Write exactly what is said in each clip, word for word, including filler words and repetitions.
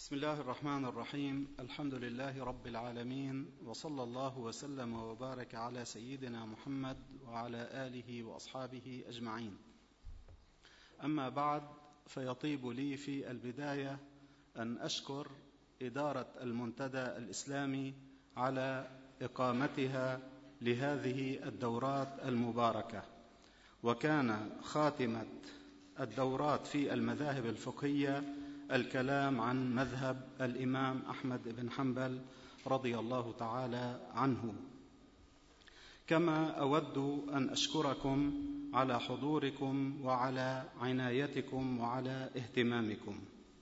بسم الله الرحمن الرحيم. الحمد لله رب العالمين، وصلى الله وسلم وبارك على سيدنا محمد وعلى آله وأصحابه أجمعين. أما بعد، فيطيب لي في البداية أن أشكر إدارة المنتدى الإسلامي على إقامتها لهذه الدورات المباركة. وكان خاتمة الدورات في المذاهب الفقهية الكلام عن مذهب الإمام أحمد بن حنبل رضي الله تعالى عنه. كما أود أن أشكركم على حضوركم وعلى عنايتكم وعلى اهتمامكم.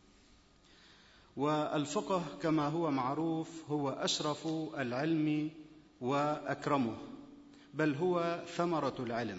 والفقه كما هو معروف هو أشرف العلم وأكرمه، بل هو ثمرة العلم.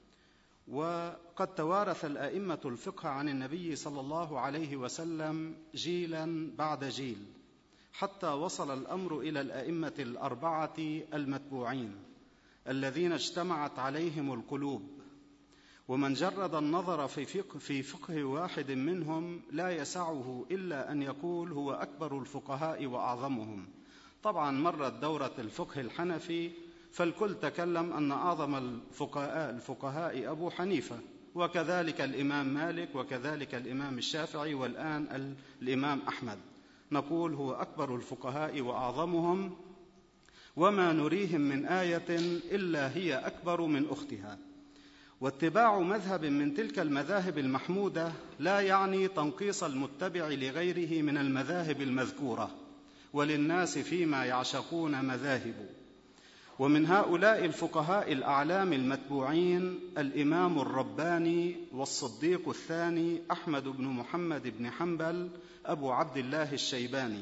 وقد توارث الأئمة الفقه عن النبي صلى الله عليه وسلم جيلا بعد جيل، حتى وصل الأمر إلى الأئمة الأربعة المتبوعين الذين اجتمعت عليهم القلوب. ومن جرد النظر في فقه, في فقه واحد منهم لا يسعه إلا أن يقول هو أكبر الفقهاء وأعظمهم. طبعا مرت دورة الفقه الحنفي، فالكل تكلم أن أعظم الفقهاء الفقهاء أبو حنيفة، وكذلك الإمام مالك، وكذلك الإمام الشافعي، والآن الإمام أحمد. نقول هو أكبر الفقهاء وأعظمهم، وما نريهم من آية إلا هي أكبر من أختها. واتباع مذهب من تلك المذاهب المحمودة لا يعني تنقيص المتبع لغيره من المذاهب المذكورة، وللناس فيما يعشقون مذاهب. ومن هؤلاء الفقهاء الأعلام المتبوعين الإمام الرباني والصديق الثاني أحمد بن محمد بن حنبل أبو عبد الله الشيباني،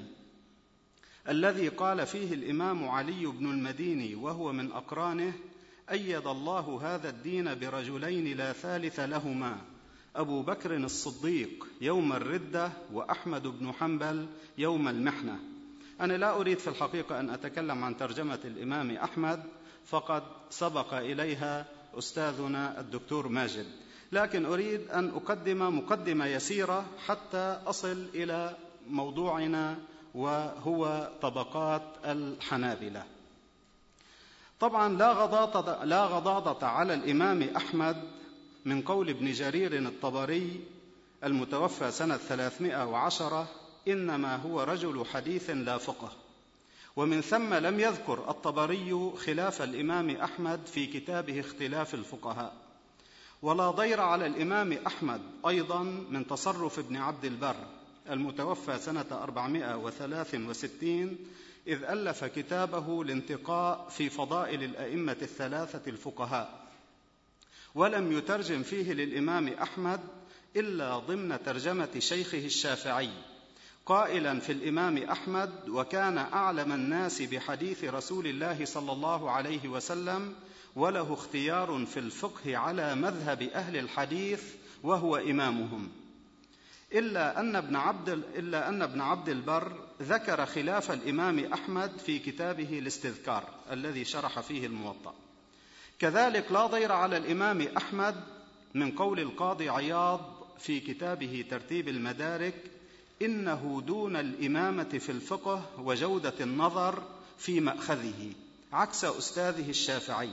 الذي قال فيه الإمام علي بن المديني وهو من أقرانه: أيد الله هذا الدين برجلين لا ثالث لهما، أبو بكر الصديق يوم الردة، وأحمد بن حنبل يوم المحنة. أنا لا أريد في الحقيقة أن أتكلم عن ترجمة الإمام أحمد، فقد سبق إليها أستاذنا الدكتور ماجد، لكن أريد أن أقدم مقدمة يسيرة حتى أصل إلى موضوعنا، وهو طبقات الحنابلة. طبعا لا غضاضة, لا غضاضة على الإمام أحمد من قول ابن جرير الطبري المتوفى سنة ثلاثمائة وعشرة: إنما هو رجل حديث لا فقه. ومن ثم لم يذكر الطبري خلاف الإمام أحمد في كتابه اختلاف الفقهاء. ولا ضير على الإمام أحمد أيضا من تصرف ابن عبد البر المتوفى سنة أربعمائة وثلاثة وستين، إذ ألف كتابه الانتقاء في فضائل الأئمة الثلاثة الفقهاء، ولم يترجم فيه للإمام أحمد إلا ضمن ترجمة شيخه الشافعي، قائلا في الإمام أحمد: وكان أعلم الناس بحديث رسول الله صلى الله عليه وسلم، وله اختيار في الفقه على مذهب أهل الحديث وهو إمامهم. إلا أن ابن عبد إلا أن ابن عبد البر ذكر خلاف الإمام أحمد في كتابه الاستذكار الذي شرح فيه الموطأ. كذلك لا ضير على الإمام أحمد من قول القاضي عياض في كتابه ترتيب المدارك: إنه دون الإمامة في الفقه وجودة النظر في مأخذه، عكس أستاذه الشافعي.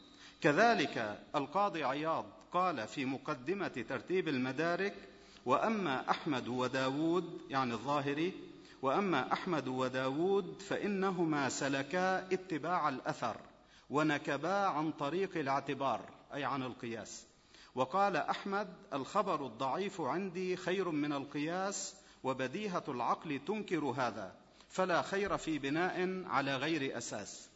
كذلك القاضي عياض قال في مقدمة ترتيب المدارك: وأما أحمد وداود، يعني الظاهري، وأما أحمد وداود فإنهما سلكا اتباع الأثر ونكبا عن طريق الاعتبار، أي عن القياس. وقال أحمد: الخبر الضعيف عندي خير من القياس، وبديهة العقل تنكر هذا، فلا خير في بناء على غير أساس.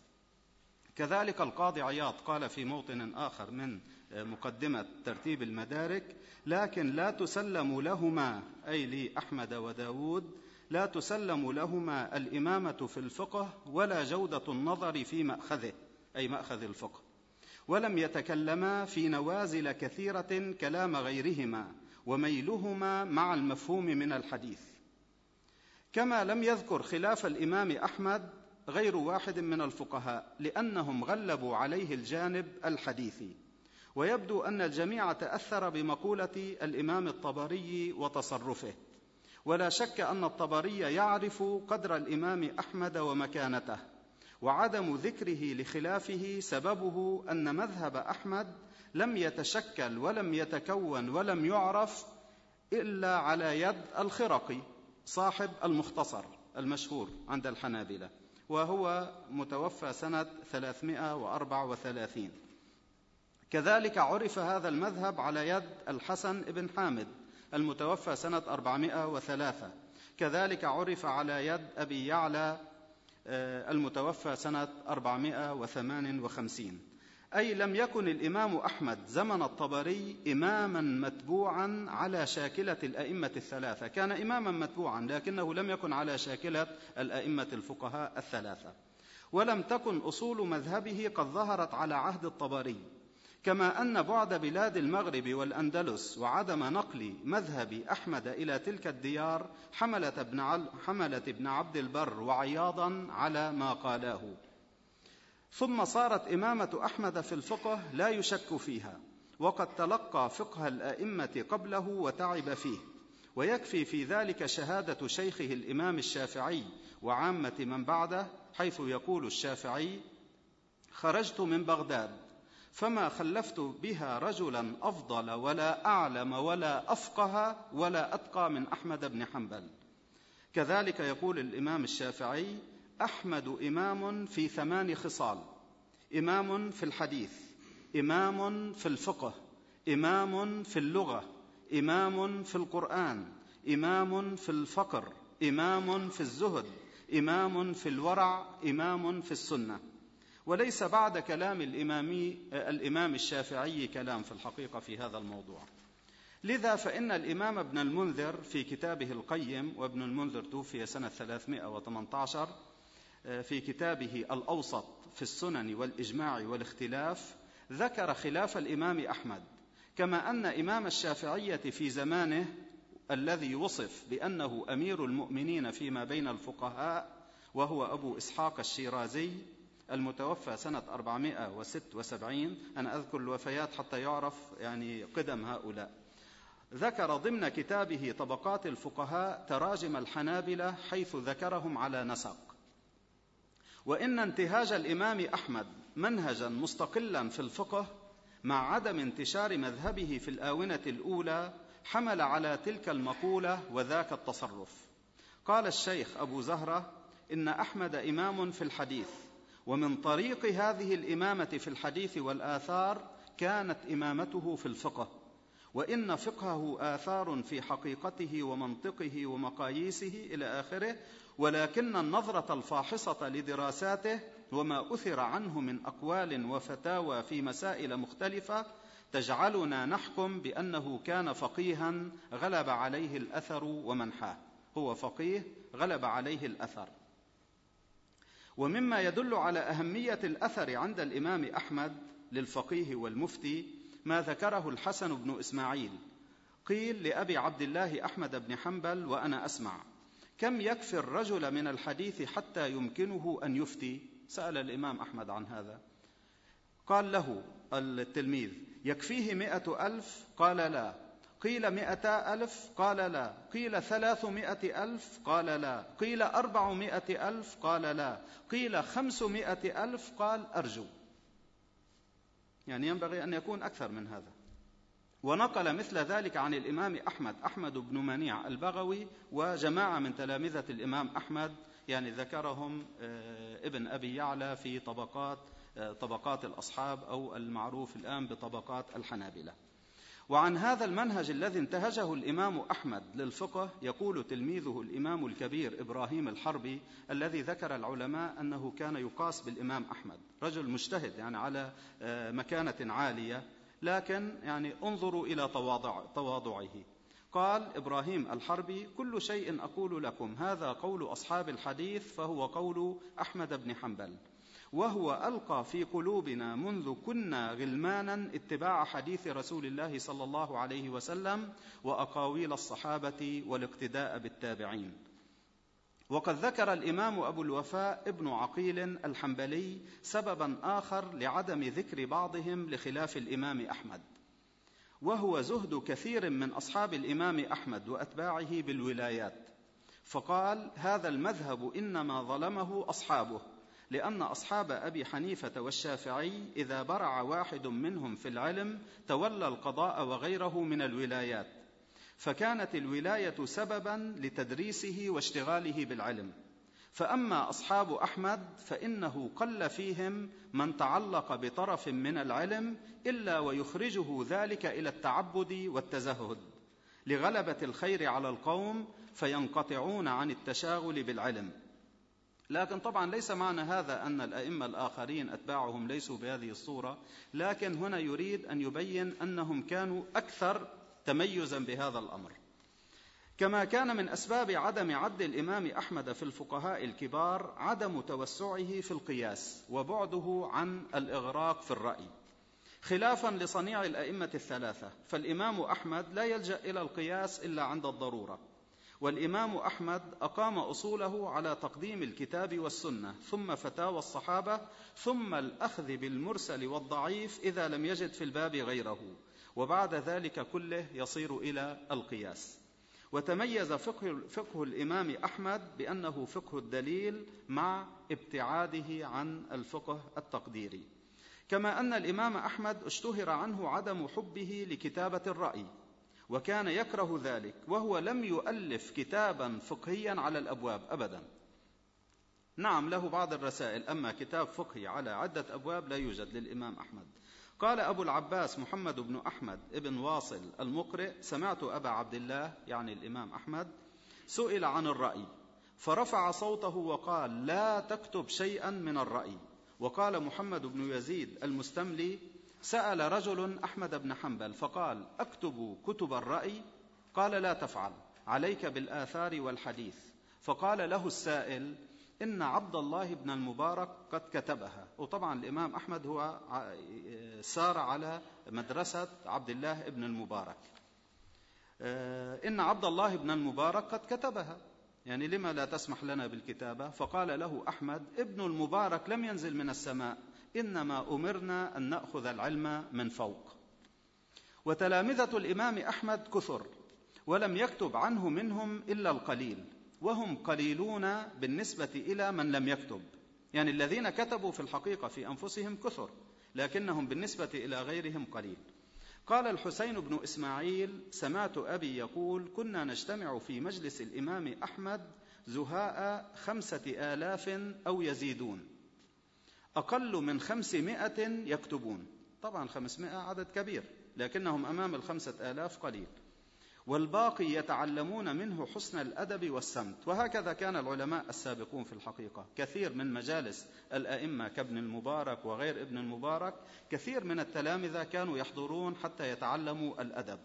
كذلك القاضي عياض قال في موطن آخر من مقدمة ترتيب المدارك: لكن لا تسلم لهما، أي لأحمد وداود، لا تسلم لهما الإمامة في الفقه ولا جودة النظر في مأخذه، أي مأخذ الفقه، ولم يتكلما في نوازل كثيرة كلام غيرهما، وميلهما مع المفهوم من الحديث. كما لم يذكر خلاف الإمام أحمد غير واحد من الفقهاء، لأنهم غلبوا عليه الجانب الحديثي. ويبدو أن الجميع تأثر بمقولة الإمام الطبري وتصرفه، ولا شك أن الطبري يعرف قدر الإمام أحمد ومكانته، وعدم ذكره لخلافه سببه أن مذهب أحمد لم يتشكل ولم يتكون ولم يعرف إلا على يد الخرقي صاحب المختصر المشهور عند الحنابلة، وهو متوفى سنة ثلاثمائة وأربعة وثلاثين. كذلك عرف هذا المذهب على يد الحسن بن حامد المتوفى سنة أربعمائة وثلاثة. كذلك عرف على يد أبي يعلى المتوفى سنة أربعمائة وثمانية وخمسين. أي لم يكن الإمام أحمد زمن الطبري إماما متبوعا على شاكلة الأئمة الثلاثة، كان إماما متبوعا لكنه لم يكن على شاكلة الأئمة الفقهاء الثلاثة، ولم تكن أصول مذهبه قد ظهرت على عهد الطبري، كما أن بعد بلاد المغرب والأندلس وعدم نقل مذهب أحمد إلى تلك الديار حملت ابن, حملت ابن عبد البر وعياضا على ما قالاه. ثم صارت إمامة أحمد في الفقه لا يشك فيها، وقد تلقى فقه الأئمة قبله وتعب فيه، ويكفي في ذلك شهادة شيخه الإمام الشافعي وعامة من بعده، حيث يقول الشافعي: خرجت من بغداد فما خلفت بها رجلا أفضل ولا أعلم ولا أفقه ولا أتقى من أحمد بن حنبل. كذلك يقول الإمام الشافعي: أحمد إمام في ثمان خصال: إمام في الحديث، إمام في الفقه، إمام في اللغة، إمام في القرآن، إمام في الفقر، إمام في الزهد، إمام في الورع، إمام في السنة. وليس بعد كلام الإمامي الإمام الشافعي كلام في الحقيقة في هذا الموضوع. لذا فإن الإمام ابن المنذر في كتابه القيم، وابن المنذر توفي سنة ثلاثمائة وثمانية عشر، في كتابه الأوسط في السنن والإجماع والاختلاف ذكر خلاف الإمام أحمد، كما أن إمام الشافعية في زمانه الذي وصف بأنه أمير المؤمنين فيما بين الفقهاء وهو أبو إسحاق الشيرازي المتوفى سنة أربعمائة وستة وسبعين، أنا أذكر الوفيات حتى يعرف يعني قدم هؤلاء. ذكر ضمن كتابه طبقات الفقهاء تراجم الحنابلة حيث ذكرهم على نسق، وإن انتهاج الإمام أحمد منهجا مستقلا في الفقه مع عدم انتشار مذهبه في الآونة الأولى حمل على تلك المقولة وذاك التصرف. قال الشيخ أبو زهرة: إن أحمد إمام في الحديث، ومن طريق هذه الإمامة في الحديث والآثار كانت إمامته في الفقه، وإن فقهه آثار في حقيقته ومنطقه ومقاييسه إلى آخره، ولكن النظرة الفاحصة لدراساته وما أثر عنه من أقوال وفتاوى في مسائل مختلفة تجعلنا نحكم بأنه كان فقيها غلب عليه الأثر ومنحاه. هو فقيه غلب عليه الأثر. ومما يدل على أهمية الأثر عند الإمام أحمد للفقيه والمفتي ما ذكره الحسن بن إسماعيل: قيل لأبي عبد الله أحمد بن حنبل وأنا أسمع: كم يكفي الرجل من الحديث حتى يمكنه أن يفتي؟ سأل الإمام أحمد عن هذا. قال له التلميذ: يكفيه مئة ألف؟ قال لا. قيل مئتا ألف؟ قال لا. قيل ثلاثمائة ألف؟ قال لا. قيل أربعمائة ألف؟ قال لا. قيل خمسمائة ألف؟ قال أرجو. يعني ينبغي أن يكون أكثر من هذا. ونقل مثل ذلك عن الإمام أحمد أحمد بن منيع البغوي وجماعة من تلامذة الإمام أحمد، يعني ذكرهم ابن أبي يعلى في طبقات طبقات الأصحاب أو المعروف الآن بطبقات الحنابلة. وعن هذا المنهج الذي انتهجه الإمام أحمد للفقه يقول تلميذه الإمام الكبير إبراهيم الحربي، الذي ذكر العلماء أنه كان يقاس بالإمام أحمد، رجل مجتهد يعني على مكانة عالية، لكن يعني انظروا إلى تواضع تواضعه. قال إبراهيم الحربي: كل شيء أقول لكم هذا قول أصحاب الحديث فهو قول أحمد بن حنبل، وهو ألقى في قلوبنا منذ كنا غلمانا اتباع حديث رسول الله صلى الله عليه وسلم وأقاويل الصحابة والاقتداء بالتابعين. وقد ذكر الإمام أبو الوفاء ابن عقيل الحنبلي سببا آخر لعدم ذكر بعضهم لخلاف الإمام أحمد، وهو زهد كثير من أصحاب الإمام أحمد وأتباعه بالولايات. فقال: هذا المذهب إنما ظلمه أصحابه، لأن أصحاب أبي حنيفة والشافعي إذا برع واحد منهم في العلم تولى القضاء وغيره من الولايات، فكانت الولاية سببا لتدريسه واشتغاله بالعلم. فأما أصحاب أحمد فإنه قل فيهم من تعلق بطرف من العلم إلا ويخرجه ذلك إلى التعبد والتزهد لغلبة الخير على القوم، فينقطعون عن التشاغل بالعلم. لكن طبعا ليس معنى هذا أن الأئمة الآخرين أتباعهم ليسوا بهذه الصورة، لكن هنا يريد أن يبين أنهم كانوا أكثر تميزا بهذا الأمر. كما كان من أسباب عدم عد الإمام أحمد في الفقهاء الكبار عدم توسعه في القياس وبعده عن الإغراق في الرأي، خلافا لصنيع الأئمة الثلاثة. فالإمام أحمد لا يلجأ إلى القياس إلا عند الضرورة، والإمام أحمد أقام أصوله على تقديم الكتاب والسنة، ثم فتاوى الصحابة، ثم الأخذ بالمرسل والضعيف إذا لم يجد في الباب غيره، وبعد ذلك كله يصير إلى القياس. وتميز فقه, فقه الإمام أحمد بأنه فقه الدليل مع ابتعاده عن الفقه التقديري. كما أن الإمام أحمد اشتهر عنه عدم حبه لكتابة الرأي، وكان يكره ذلك، وهو لم يؤلف كتابا فقهيا على الأبواب أبدا. نعم له بعض الرسائل، أما كتاب فقهي على عدة أبواب لا يوجد للإمام أحمد. قال أبو العباس محمد بن أحمد ابن واصل المقرئ: سمعت أبا عبد الله يعني الإمام أحمد سئل عن الرأي فرفع صوته وقال: لا تكتب شيئا من الرأي. وقال محمد بن يزيد المستملي: سأل رجل أحمد بن حنبل فقال: أكتب كتب الرأي؟ قال: لا تفعل، عليك بالآثار والحديث. فقال له السائل: إن عبد الله بن المبارك قد كتبها. وطبعا الإمام أحمد هو سار على مدرسة عبد الله بن المبارك. إن عبد الله بن المبارك قد كتبها، يعني لما لا تسمح لنا بالكتابة؟ فقال له أحمد: ابن المبارك لم ينزل من السماء، إنما أمرنا أن نأخذ العلم من فوق. وتلامذة الإمام أحمد كثر، ولم يكتب عنه منهم إلا القليل، وهم قليلون بالنسبة إلى من لم يكتب. يعني الذين كتبوا في الحقيقة في أنفسهم كثر، لكنهم بالنسبة إلى غيرهم قليل. قال الحسين بن إسماعيل: سمعت أبي يقول: كنا نجتمع في مجلس الإمام أحمد زهاء خمسة آلاف أو يزيدون، أقل من خمسمائة يكتبون. طبعا خمسمائة عدد كبير، لكنهم أمام الخمسة آلاف قليل، والباقي يتعلمون منه حسن الأدب والسمت. وهكذا كان العلماء السابقون في الحقيقة. كثير من مجالس الأئمة كابن المبارك وغير ابن المبارك، كثير من التلامذة كانوا يحضرون حتى يتعلموا الأدب.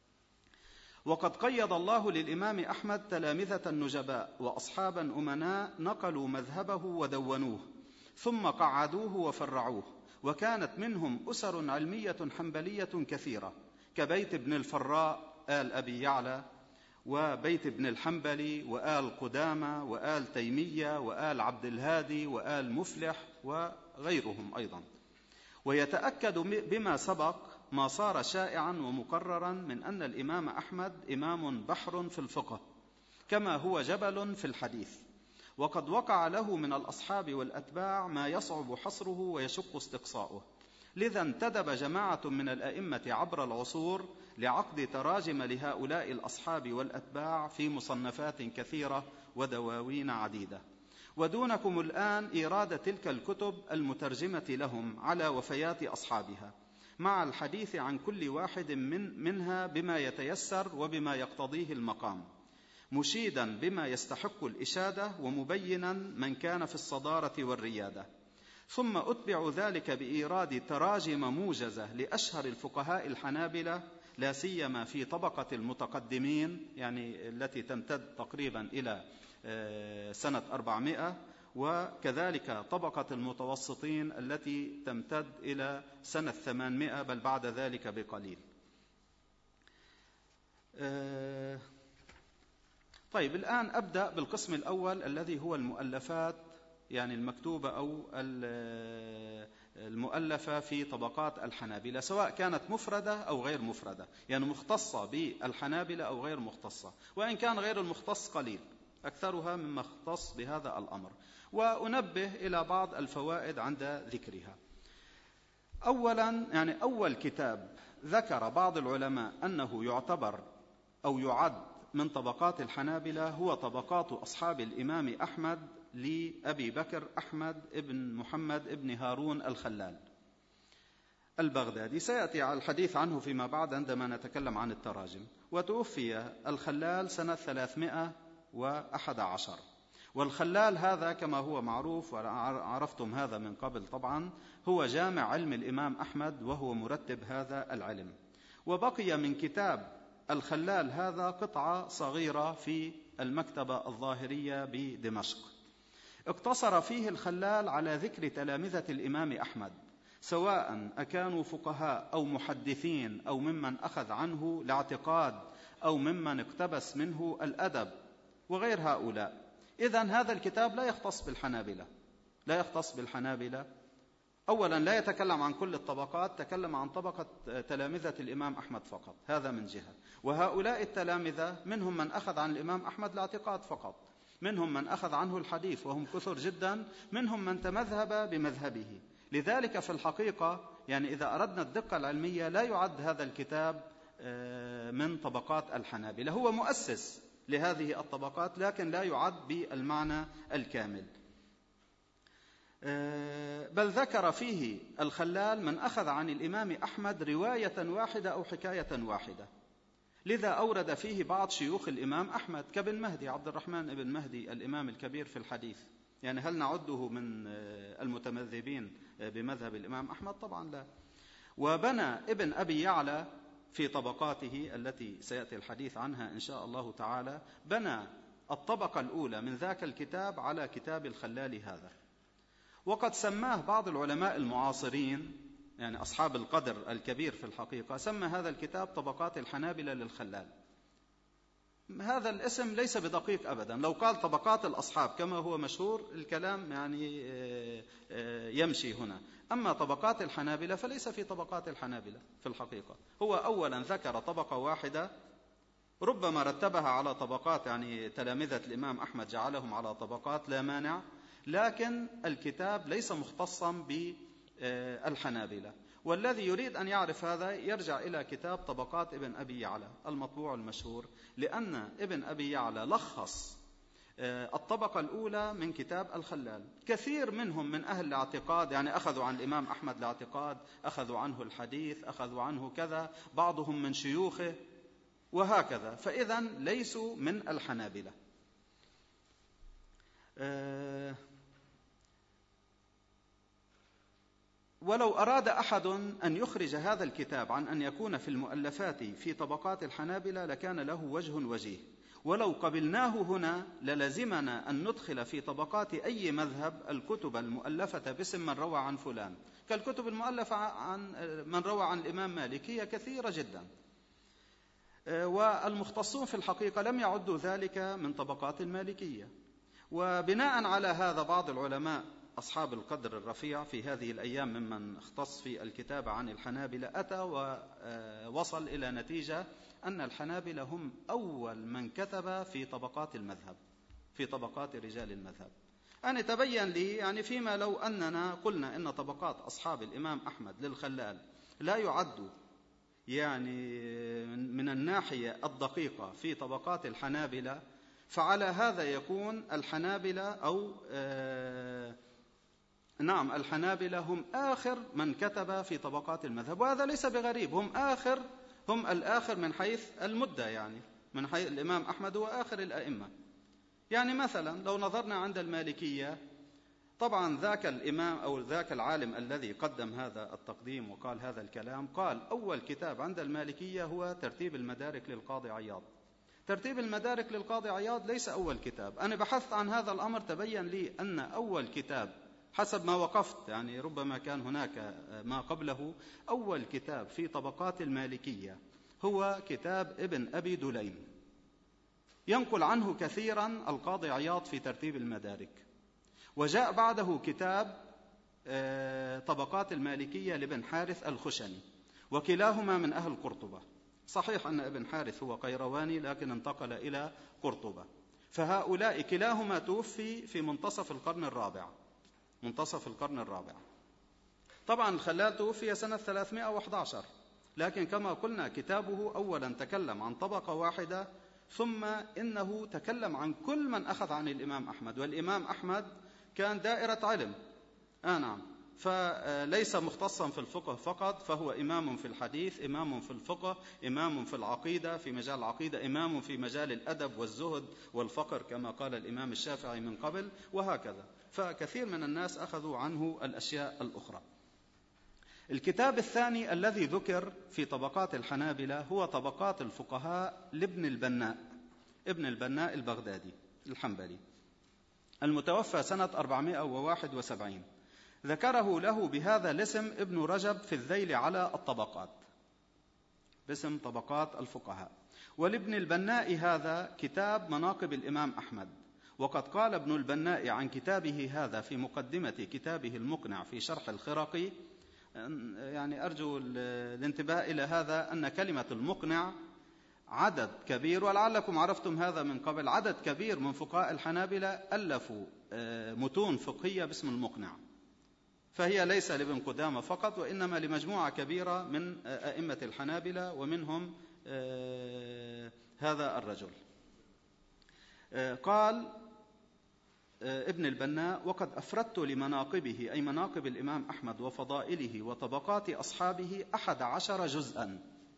وقد قيض الله للإمام أحمد تلامذة نجباء وأصحابا أمناء نقلوا مذهبه ودونوه، ثم قعدوه وفرعوه. وكانت منهم أسر علمية حنبلية كثيرة، كبيت ابن الفراء آل أبي يعلى، وبيت ابن الحنبلي، وآل قدامة، وآل تيمية، وآل عبد الهادي، وآل مفلح، وغيرهم أيضا. ويتأكد بما سبق ما صار شائعا ومقررا من أن الإمام أحمد إمام بحر في الفقه، كما هو جبل في الحديث. وقد وقع له من الأصحاب والأتباع ما يصعب حصره ويشق استقصاؤه، لذا انتدب جماعة من الأئمة عبر العصور لعقد تراجم لهؤلاء الأصحاب والأتباع في مصنفات كثيرة ودواوين عديدة. ودونكم الآن إيراد تلك الكتب المترجمة لهم على وفيات أصحابها، مع الحديث عن كل واحد من منها بما يتيسر وبما يقتضيه المقام، مشيدا بما يستحق الإشادة ومبينا من كان في الصدارة والريادة. ثم أتبع ذلك بإيراد تراجم موجزة لأشهر الفقهاء الحنابلة، لا سيما في طبقة المتقدمين، يعني التي تمتد تقريبا إلى سنة أربعمائة، وكذلك طبقة المتوسطين التي تمتد إلى سنة ثمانمائة، بل بعد ذلك بقليل. طيب الآن أبدأ بالقسم الأول الذي هو المؤلفات يعني المكتوبة أو المؤلفة في طبقات الحنابلة، سواء كانت مفردة أو غير مفردة، يعني مختصة بالحنابلة أو غير مختصة، وإن كان غير المختص قليل، أكثرها مما اختص بهذا الأمر. وأنبه إلى بعض الفوائد عند ذكرها. أولا، يعني أول كتاب ذكر بعض العلماء أنه يعتبر أو يعد من طبقات الحنابلة هو طبقات أصحاب الإمام أحمد لأبي بكر أحمد ابن محمد ابن هارون الخلال البغدادي. سيأتي على الحديث عنه فيما بعد عندما نتكلم عن التراجم. وتوفي الخلال سنة ثلاثمائة وأحد عشر، والخلال هذا كما هو معروف وعرفتم هذا من قبل طبعا، هو جامع علم الإمام أحمد، وهو مرتب هذا العلم. وبقي من كتاب الخلال هذا قطعة صغيرة في المكتبة الظاهرية بدمشق، اقتصر فيه الخلال على ذكر تلامذة الإمام أحمد، سواء أكانوا فقهاء أو محدثين أو ممن أخذ عنه الاعتقاد أو ممن اقتبس منه الأدب وغير هؤلاء. إذن هذا الكتاب لا يختص بالحنابلة، لا يختص بالحنابلة. أولا لا يتكلم عن كل الطبقات، تكلم عن طبقة تلامذة الإمام أحمد فقط، هذا من جهة. وهؤلاء التلامذة منهم من أخذ عن الإمام أحمد الاعتقاد فقط، منهم من أخذ عنه الحديث وهم كثر جدا، منهم من تمذهب بمذهبه. لذلك في الحقيقة يعني إذا أردنا الدقة العلمية لا يعد هذا الكتاب من طبقات الحنابلة، هو مؤسس لهذه الطبقات لكن لا يعد بالمعنى الكامل. بل ذكر فيه الخلال من أخذ عن الإمام أحمد رواية واحدة أو حكاية واحدة، لذا أورد فيه بعض شيوخ الإمام أحمد كابن مهدي، عبد الرحمن بن مهدي الإمام الكبير في الحديث. يعني هل نعده من المتمذهبين بمذهب الإمام أحمد؟ طبعا لا. وبنى ابن أبي يعلى في طبقاته التي سيأتي الحديث عنها إن شاء الله تعالى، بنى الطبقة الأولى من ذاك الكتاب على كتاب الخلال هذا. وقد سماه بعض العلماء المعاصرين، يعني أصحاب القدر الكبير في الحقيقة، سمى هذا الكتاب طبقات الحنابلة للخلال. هذا الاسم ليس بدقيق أبدا، لو قال طبقات الأصحاب كما هو مشهور الكلام يعني يمشي هنا، أما طبقات الحنابلة فليس في طبقات الحنابلة في الحقيقة. هو أولا ذكر طبقة واحدة، ربما رتبها على طبقات، يعني تلامذة الإمام أحمد جعلهم على طبقات لا مانع، لكن الكتاب ليس مختصا بالحنابلة. والذي يريد أن يعرف هذا يرجع إلى كتاب طبقات ابن أبي يعلى المطبوع المشهور، لأن ابن أبي يعلى لخص الطبقة الأولى من كتاب الخلال. كثير منهم من أهل الاعتقاد، يعني أخذوا عن الإمام أحمد الاعتقاد، أخذوا عنه الحديث، أخذوا عنه كذا، بعضهم من شيوخه وهكذا، فإذا ليسوا من الحنابلة. أه ولو أراد أحد أن يخرج هذا الكتاب عن أن يكون في المؤلفات في طبقات الحنابلة لكان له وجه وجيه، ولو قبلناه هنا للزمنا أن ندخل في طبقات أي مذهب الكتب المؤلفة باسم من روى عن فلان، كالكتب المؤلفة عن من روى عن الإمام مالك هي كثيرة جدا، والمختصون في الحقيقة لم يعدوا ذلك من طبقات المالكية. وبناء على هذا بعض العلماء أصحاب القدر الرفيع في هذه الأيام ممن اختص في الكتاب عن الحنابلة أتى ووصل إلى نتيجة أن الحنابلة هم أول من كتب في طبقات المذهب، في طبقات رجال المذهب. أنا تبين لي يعني فيما لو أننا قلنا إن طبقات أصحاب الإمام أحمد للخلال لا يعد يعني من الناحية الدقيقة في طبقات الحنابلة، فعلى هذا يكون الحنابلة أو آه نعم الحنابلة هم آخر من كتب في طبقات المذهب، وهذا ليس بغريب، هم آخر هم الآخر من حيث المدة، يعني من حيث الإمام أحمد هو آخر الأئمة. يعني مثلا لو نظرنا عند المالكية، طبعا ذاك الإمام أو ذاك العالم الذي قدم هذا التقديم وقال هذا الكلام قال أول كتاب عند المالكية هو ترتيب المدارك للقاضي عياض. ترتيب المدارك للقاضي عياض ليس أول كتاب. أنا بحثت عن هذا الأمر، تبين لي أن أول كتاب حسب ما وقفت، يعني ربما كان هناك ما قبله، أول كتاب في طبقات المالكية هو كتاب ابن أبي دليم، ينقل عنه كثيرا القاضي عياض في ترتيب المدارك. وجاء بعده كتاب طبقات المالكية لابن حارث الخشني، وكلاهما من أهل قرطبة. صحيح أن ابن حارث هو قيرواني لكن انتقل إلى قرطبة. فهؤلاء كلاهما توفي في منتصف القرن الرابع منتصف القرن الرابع طبعا الخلال توفي سنة ثلاثمائة وأحد عشر، لكن كما قلنا كتابه أولا تكلم عن طبقة واحدة، ثم إنه تكلم عن كل من أخذ عن الإمام أحمد، والإمام أحمد كان دائرة علم آه نعم، فليس مختصا في الفقه فقط، فهو إمام في الحديث، إمام في الفقه، إمام في العقيدة، في مجال العقيدة، إمام في مجال الأدب والزهد والفقر كما قال الإمام الشافعي من قبل، وهكذا. فكثير من الناس أخذوا عنه الأشياء الأخرى. الكتاب الثاني الذي ذكر في طبقات الحنابلة هو طبقات الفقهاء لابن البناء ابن البناء البغدادي الحنبلي، المتوفى سنة أربعمائة وواحد وسبعين. ذكره له بهذا الاسم ابن رجب في الذيل على الطبقات باسم طبقات الفقهاء. ولابن البناء هذا كتاب مناقب الإمام أحمد، وقد قال ابن البناء عن كتابه هذا في مقدمة كتابه المقنع في شرح الخرقي، يعني أرجو الانتباه إلى هذا، أن كلمة المقنع عدد كبير، ولعلكم عرفتم هذا من قبل، عدد كبير من فقهاء الحنابلة ألفوا متون فقهية باسم المقنع، فهي ليس لابن قدامة فقط، وإنما لمجموعة كبيرة من أئمة الحنابلة، ومنهم هذا الرجل. قال ابن البناء: وقد أفردت لمناقبه، أي مناقب الإمام أحمد وفضائله وطبقات أصحابه، أحد عشر جزءا.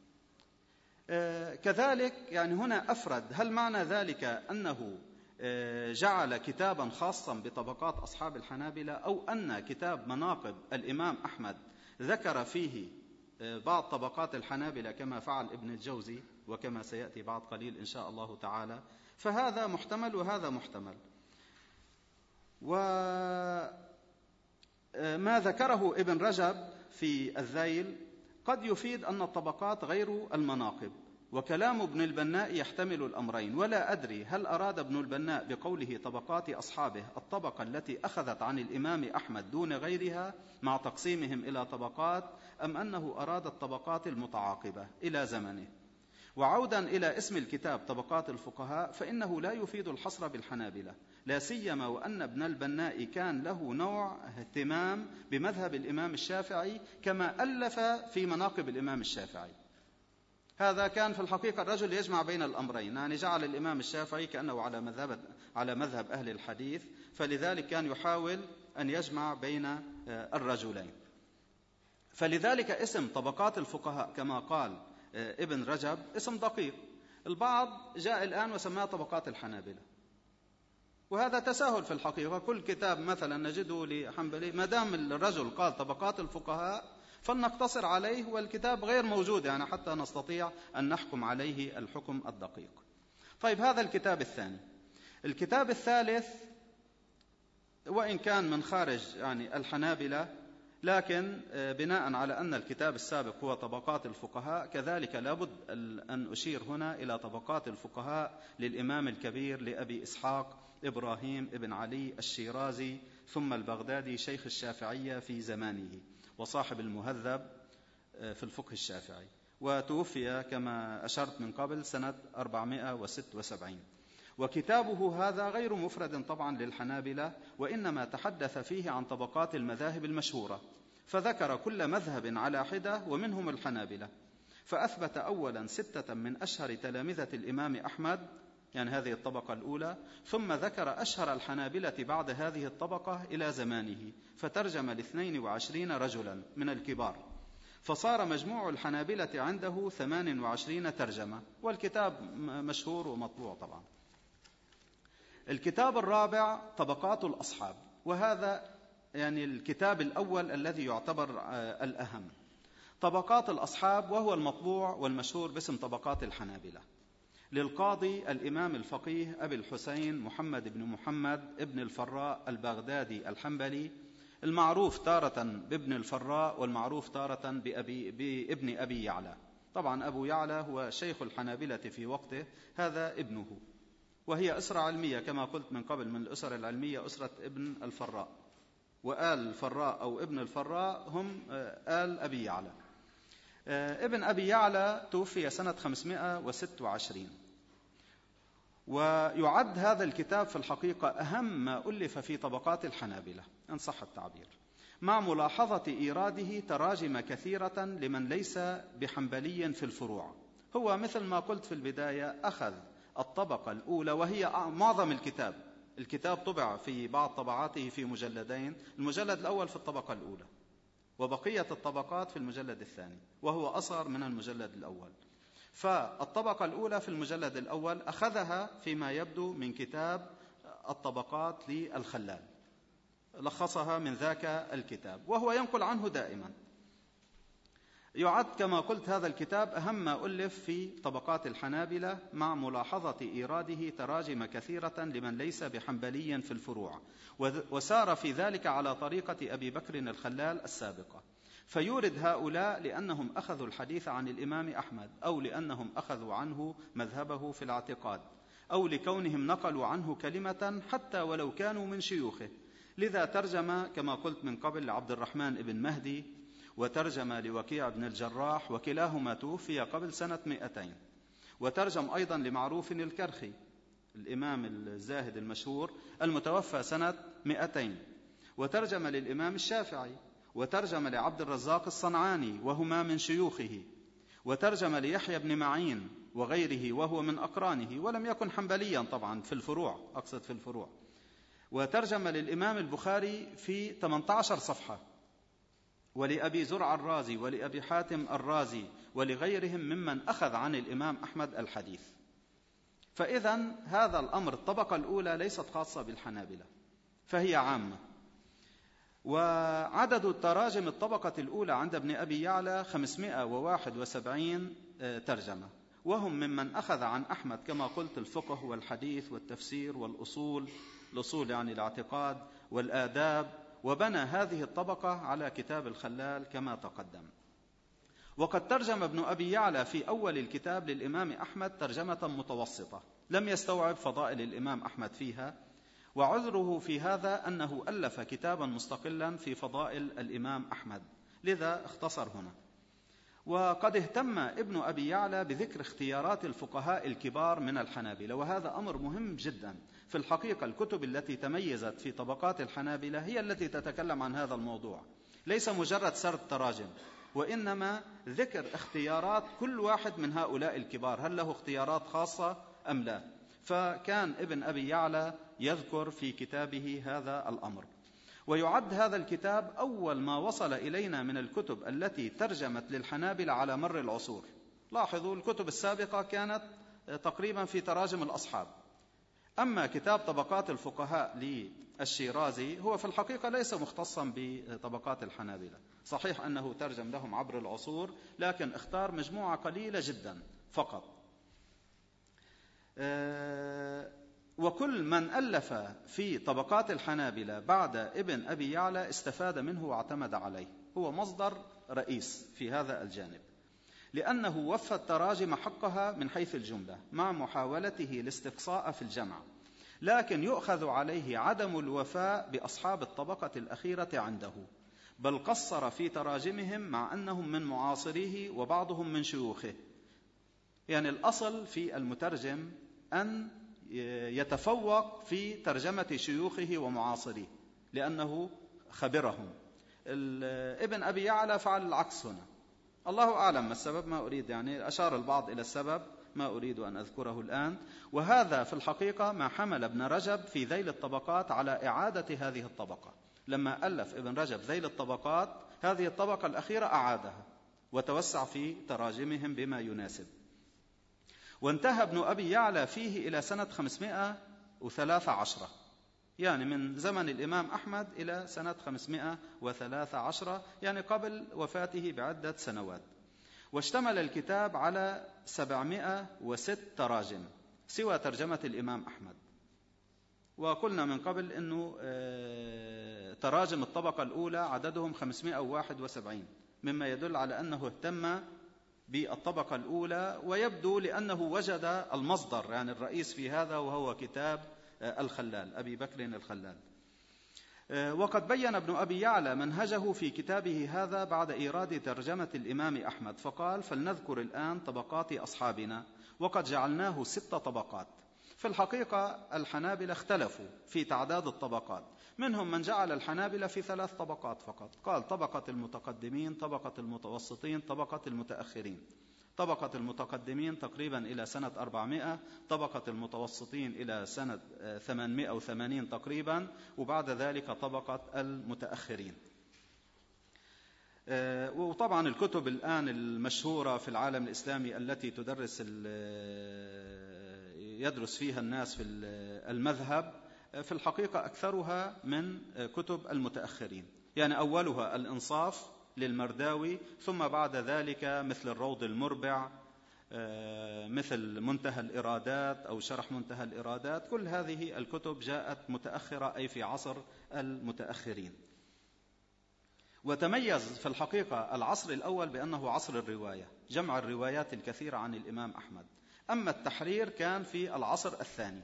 كذلك يعني هنا أفرد، هل معنى ذلك أنه جعل كتابا خاصا بطبقات أصحاب الحنابلة، أو أن كتاب مناقب الإمام أحمد ذكر فيه بعض طبقات الحنابلة كما فعل ابن الجوزي، وكما سيأتي بعد قليل إن شاء الله تعالى؟ فهذا محتمل وهذا محتمل. وما ذكره ابن رجب في الذيل قد يفيد أن الطبقات غير المناقب، وكلام ابن البناء يحتمل الأمرين، ولا أدري هل أراد ابن البناء بقوله طبقات أصحابه الطبقة التي أخذت عن الإمام أحمد دون غيرها مع تقسيمهم إلى طبقات، أم أنه أراد الطبقات المتعاقبة إلى زمنه. وعودا إلى اسم الكتاب طبقات الفقهاء، فإنه لا يفيد الحصر بالحنابلة، لا سيما وأن ابن البناء كان له نوع اهتمام بمذهب الإمام الشافعي، كما ألف في مناقب الإمام الشافعي. هذا كان في الحقيقة الرجل يجمع بين الأمرين، يعني جعل الإمام الشافعي كأنه على مذهب على مذهب أهل الحديث، فلذلك كان يحاول أن يجمع بين الرجلين. فلذلك اسم طبقات الفقهاء كما قال ابن رجب اسم دقيق. البعض جاء الآن وسماه طبقات الحنابلة، وهذا تساهل في الحقيقة. كل كتاب مثلا نجده لحنبلي، ما دام الرجل قال طبقات الفقهاء فلنقتصر عليه، والكتاب غير موجود يعني حتى نستطيع أن نحكم عليه الحكم الدقيق. طيب، هذا الكتاب الثاني. الكتاب الثالث وإن كان من خارج يعني الحنابلة، لكن بناء على أن الكتاب السابق هو طبقات الفقهاء، كذلك لابد أن أشير هنا إلى طبقات الفقهاء للإمام الكبير لأبي إسحاق إبراهيم ابن علي الشيرازي، ثم البغدادي شيخ الشافعية في زمانه، وصاحب المهذب في الفقه الشافعي، وتوفي كما أشرت من قبل سنة أربعمائة وستة وسبعين. وكتابه هذا غير مفرد طبعا للحنابلة، وإنما تحدث فيه عن طبقات المذاهب المشهورة، فذكر كل مذهب على حدة ومنهم الحنابلة، فأثبت أولا ستة من أشهر تلامذة الإمام أحمد، يعني هذه الطبقة الأولى، ثم ذكر أشهر الحنابلة بعد هذه الطبقة إلى زمانه، فترجم لاثنين وعشرين رجلا من الكبار، فصار مجموع الحنابلة عنده ثمان وعشرين ترجمة، والكتاب مشهور ومطبوع طبعا. الكتاب الرابع طبقات الأصحاب، وهذا يعني الكتاب الأول الذي يعتبر الأهم. طبقات الأصحاب وهو المطبوع والمشهور باسم طبقات الحنابلة، للقاضي الإمام الفقيه أبي الحسين محمد بن محمد ابن الفراء البغدادي الحنبلي، المعروف تارة بابن الفراء والمعروف تارة بأبي بابن أبي يعلى. طبعا أبو يعلى هو شيخ الحنابلة في وقته، هذا ابنه. وهي أسرة علمية كما قلت من قبل، من الأسر العلمية أسرة ابن الفراء، وآل الفراء أو ابن الفراء هم آل أبي يعلى. ابن أبي يعلى توفي سنة خمسمائة وستة وعشرين، ويعد هذا الكتاب في الحقيقة أهم ما ألف في طبقات الحنابلة إن صح التعبير، مع ملاحظة إيراده تراجم كثيرة لمن ليس بحنبلي في الفروع. هو مثل ما قلت في البداية أخذ الطبقة الأولى وهي معظم الكتاب. الكتاب طبع في بعض طبعاته في مجلدين، المجلد الأول في الطبقة الأولى وبقية الطبقات في المجلد الثاني، وهو أصغر من المجلد الأول. فالطبقة الأولى في المجلد الأول أخذها فيما يبدو من كتاب الطبقات للخلال، لخصها من ذاك الكتاب وهو ينقل عنه دائما. يعد كما قلت هذا الكتاب أهم ما ألف في طبقات الحنابلة، مع ملاحظة إيراده تراجم كثيرة لمن ليس بحنبلي في الفروع، وسار في ذلك على طريقة أبي بكر الخلال السابقة، فيورد هؤلاء لأنهم أخذوا الحديث عن الإمام أحمد، أو لأنهم أخذوا عنه مذهبه في الاعتقاد، أو لكونهم نقلوا عنه كلمة حتى ولو كانوا من شيوخه. لذا ترجم كما قلت من قبل لعبد الرحمن بن مهدي، وترجم لوكيع بن الجراح، وكلاهما توفي قبل سنة مئتين. وترجم أيضا لمعروف الكرخي الإمام الزاهد المشهور المتوفى سنة مئتين. وترجم للإمام الشافعي، وترجم لعبد الرزاق الصنعاني وهما من شيوخه، وترجم ليحيى بن معين وغيره وهو من أقرانه، ولم يكن حنبليا طبعا في الفروع، أقصد في الفروع. وترجم للإمام البخاري في ثمانية عشر صفحة، ولأبي زرع الرازي ولأبي حاتم الرازي ولغيرهم ممن أخذ عن الإمام أحمد الحديث. فإذا هذا الأمر الطبقة الأولى ليست خاصة بالحنابلة، فهي عامة. وعدد التراجم الطبقة الأولى عند ابن أبي يعلى خمسمائة وواحد وسبعين ترجمة، وهم ممن أخذ عن أحمد كما قلت الفقه والحديث والتفسير والأصول، الأصول يعني الاعتقاد والآداب، وبنى هذه الطبقة على كتاب الخلال كما تقدم. وقد ترجم ابن أبي يعلى في أول الكتاب للإمام أحمد ترجمة متوسطة، لم يستوعب فضائل الإمام أحمد فيها، وعذره في هذا أنه ألف كتابا مستقلا في فضائل الإمام أحمد، لذا اختصر هنا. وقد اهتم ابن أبي يعلى بذكر اختيارات الفقهاء الكبار من الحنابلة، وهذا أمر مهم جدا. في الحقيقة الكتب التي تميزت في طبقات الحنابلة هي التي تتكلم عن هذا الموضوع، ليس مجرد سرد تراجم، وإنما ذكر اختيارات كل واحد من هؤلاء الكبار، هل له اختيارات خاصة أم لا. فكان ابن أبي يعلى يذكر في كتابه هذا الأمر. ويعد هذا الكتاب أول ما وصل إلينا من الكتب التي ترجمت للحنابلة على مر العصور. لاحظوا الكتب السابقة كانت تقريبا في تراجم الأصحاب، أما كتاب طبقات الفقهاء للشيرازي هو في الحقيقة ليس مختصا بطبقات الحنابلة، صحيح أنه ترجم لهم عبر العصور، لكن اختار مجموعة قليلة جدا فقط. وكل من ألف في طبقات الحنابلة بعد ابن أبي يعلى استفاد منه واعتمد عليه، هو مصدر رئيس في هذا الجانب، لأنه وفى التراجم حقها من حيث الجملة مع محاولته الاستقصاء في الجمع، لكن يؤخذ عليه عدم الوفاء بأصحاب الطبقة الأخيرة عنده، بل قصر في تراجمهم مع أنهم من معاصريه وبعضهم من شيوخه. يعني الأصل في المترجم أن يتفوق في ترجمة شيوخه ومعاصريه لأنه خبرهم. ابن أبي يعلى فعل العكس هنا، الله أعلم ما السبب، ما أريد يعني أشار البعض إلى السبب ما أريد أن أذكره الآن. وهذا في الحقيقة ما حمل ابن رجب في ذيل الطبقات على إعادة هذه الطبقة، لما ألف ابن رجب ذيل الطبقات هذه الطبقة الأخيرة أعادها وتوسع في تراجمهم بما يناسب. وانتهى ابن أبي يعلى فيه إلى سنة خمسمائة وثلاثة عشر، يعني من زمن الإمام أحمد إلى سنة خمسمائة وثلاثة عشر، يعني قبل وفاته بعدة سنوات. واشتمل الكتاب على سبعمائة وست تراجم سوى ترجمة الإمام أحمد. وقلنا من قبل أنه تراجم الطبقة الأولى عددهم خمسمائة وواحد وسبعين، مما يدل على أنه اهتم بالطبقة الأولى، ويبدو لأنه وجد المصدر يعني الرئيس في هذا، وهو كتاب الخلال أبي بكر الخلال. وقد بيّن ابن أبي يعلى منهجه في كتابه هذا بعد إيراد ترجمة الإمام أحمد، فقال: فلنذكر الآن طبقات أصحابنا، وقد جعلناه ست طبقات. في الحقيقة الحنابلة اختلفوا في تعداد الطبقات، منهم من جعل الحنابلة في ثلاث طبقات فقط، قال: طبقة المتقدمين، طبقة المتوسطين، طبقة المتأخرين. طبقة المتقدمين تقريبا إلى سنة أربعمائة، طبقة المتوسطين إلى سنة ثمانمائة وثمانين تقريبا، وبعد ذلك طبقة المتأخرين. وطبعا الكتب الآن المشهورة في العالم الإسلامي التي تدرس يدرس فيها الناس في المذهب في الحقيقة أكثرها من كتب المتأخرين، يعني أولها الإنصاف للمرداوي، ثم بعد ذلك مثل الروض المربع، مثل منتهى الإرادات أو شرح منتهى الإرادات. كل هذه الكتب جاءت متأخرة، أي في عصر المتأخرين. وتميز في الحقيقة العصر الأول بأنه عصر الرواية، جمع الروايات الكثيرة عن الإمام أحمد. أما التحرير كان في العصر الثاني.